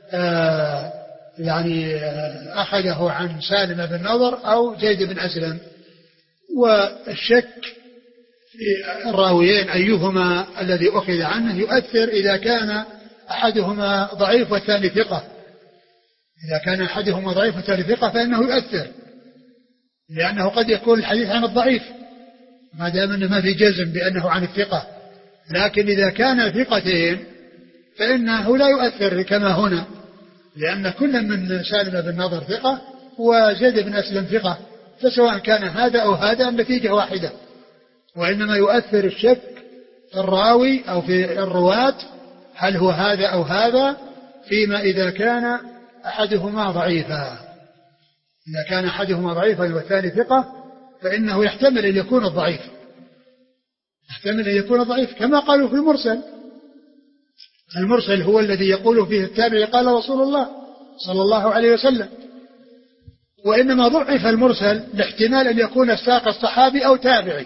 Speaker 2: يعني أخذه عن سالم بن النضر أو زيد بن أسلم، والشك في الراويين أيهما الذي أخذ عنه يؤثر إذا كان أحدهما ضعيف والثاني ثقة. إذا كان أحدهما ضعيف والثاني ثقة فإنه يؤثر، لأنه قد يكون الحديث عن الضعيف ما دام أنه ما في جزم بأنه عن الثقة، لكن إذا كان ثقتين فإنه لا يؤثر كما هنا، لأن كل من سالم بن النضر ثقة وزيد بن أسلم ثقة، فسواء كان هذا أو هذا النتيجة واحدة، وإنما يؤثر الشك في الراوي أو في الرواة هل هو هذا أو هذا، فيما إذا كان أحدهما ضعيفا. إذا كان أحدهما ضعيفا والثاني ثقة فإنه يحتمل أن يكون الضعيف، يحتمل أن يكون ضعيف، كما قالوا في المرسل. المرسل هو الذي يقول فيه التابعي قال رسول الله صلى الله عليه وسلم، وإنما ضعف المرسل لاحتمال أن يكون الساق الصحابي أو تابعي،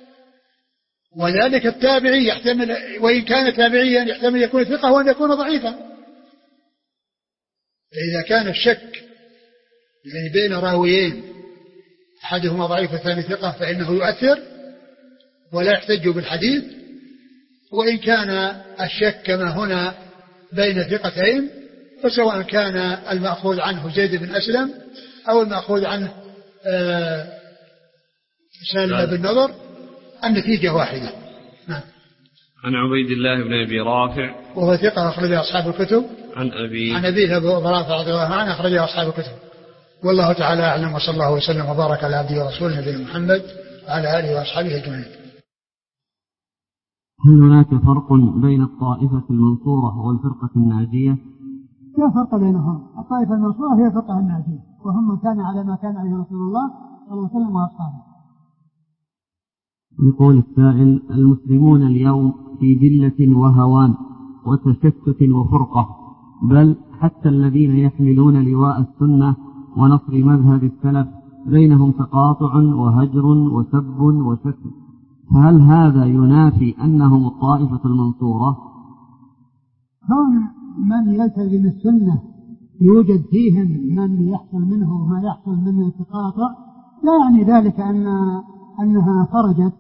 Speaker 2: وذلك التابعي يحتمل وإن كان تابعيا يحتمل يكون ثقة وأن يكون ضعيفا. فإذا كان الشك يعني بين راويين أحدهما ضعيف والثاني ثقة فإنه يؤثر ولا يحتج بالحديث، وإن كان الشك كما هنا بين ثقتين فسواء كان المأخوذ عنه زيد بن أسلم أو المأخوذ عنه سالم بن النضر النتيجة واحدة. نعم.
Speaker 1: عن عبيد الله بن أبي رافع
Speaker 2: وهو ثقة أخرج أصحاب الكتب.
Speaker 1: عن
Speaker 2: أبيه أبو رافع رضي الله عنه أخرج أصحاب الكتب. والله تعالى أعلم، وصلى الله وسلم وبارك على عبده ورسوله نبينا محمد وعلى آله وأصحابه أجمعين.
Speaker 1: هل هناك فرق بين الطائفة المنصورة والفرقة الناجية؟
Speaker 2: لا فرق بينهم، الطائفة المنصورة هي الفرقة الناجية، وهم من كان على ما كان عليه رسول الله صلى الله عليه وسلم وأصحابه.
Speaker 1: يقول السائل: المسلمون اليوم في ذلة وهوان وتشتت وفرقة، بل حتى الذين يحملون لواء السنة ونصر مذهب السلف بينهم تقاطع وهجر وسب وشتم، فهل هذا ينافي أنهم الطائفة المنصورة؟
Speaker 2: كون من يلتزم السنة يوجد فيهم من يحصل منه ما يحصل منه التقاطع، لا يعني ذلك أنها خرجت،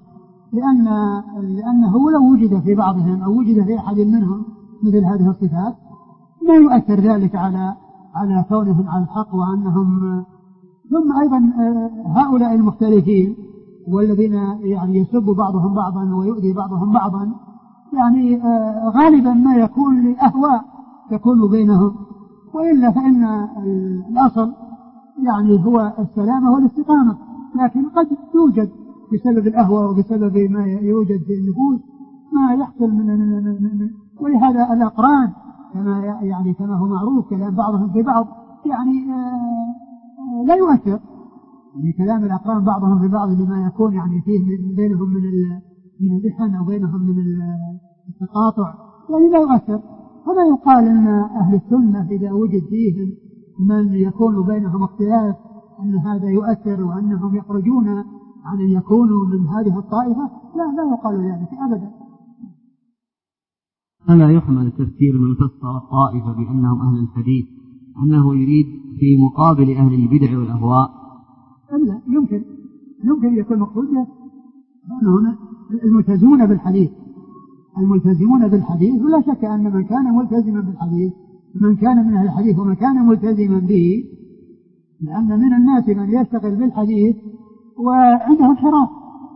Speaker 2: لأنه لو وجد في بعضهم أو وجد في أحد منهم مثل هذه الصفات لا يؤثر ذلك على كونهم على الحق وأنهم. ثم أيضا هؤلاء المختلفين والذين يعني يسب بعضهم بعضا ويؤذي بعضهم بعضا يعني غالبا ما يكون لأهواء تكون بينهم، وإلا فإن الأصل يعني هو السلامة والاستقامة، لكن قد يوجد بسبب الأهوى وبسبب ما يوجد في النفوس ما يحصل من ولهذا الأقران كما هو معروف كلام بعضهم في بعض يعني لا يؤثر، يعني كلام الأقران بعضهم في بعض لما يكون يعني فيه بينهم من اللحن أو بينهم من التقاطع يعني لا يؤثر. هنا يقال أن أهل السنة إذا وجد فيهم من يكون بينهم اختلاف أن هذا يؤثر وأنهم يخرجون عن أن يكونوا من هذه الطائفة، لا يقال ذلك أبدا.
Speaker 3: ألا يحمل تفسير من فسر الطائفة بأنهم أهل الحديث أنه يريد في مقابل أهل البدع والأهواء؟
Speaker 2: لا، يمكن يكون مقصودا أنهم الملتزمون بالحديث، ولا شك أن من كان ملتزما بالحديث من كان من أهل الحديث ومن كان ملتزما به، لأن من الناس من يشتغل بالحديث وعنده انحراف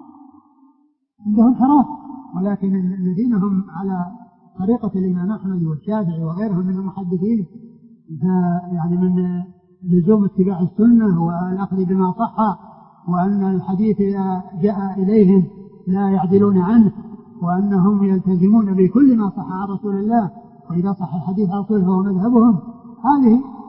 Speaker 2: ولكن الذين هم على طريقة الإمام أحمد والشافعي وغيرهم من المحدثين يعني من لزوم اتباع السنة والأخذ بما صح، وأن الحديث إذا جاء إليهم لا يعدلون عنه، وأنهم يلتزمون بكل ما صح عن رسول الله، وإذا صح الحديث عن رسوله فهو مذهبهم. هذه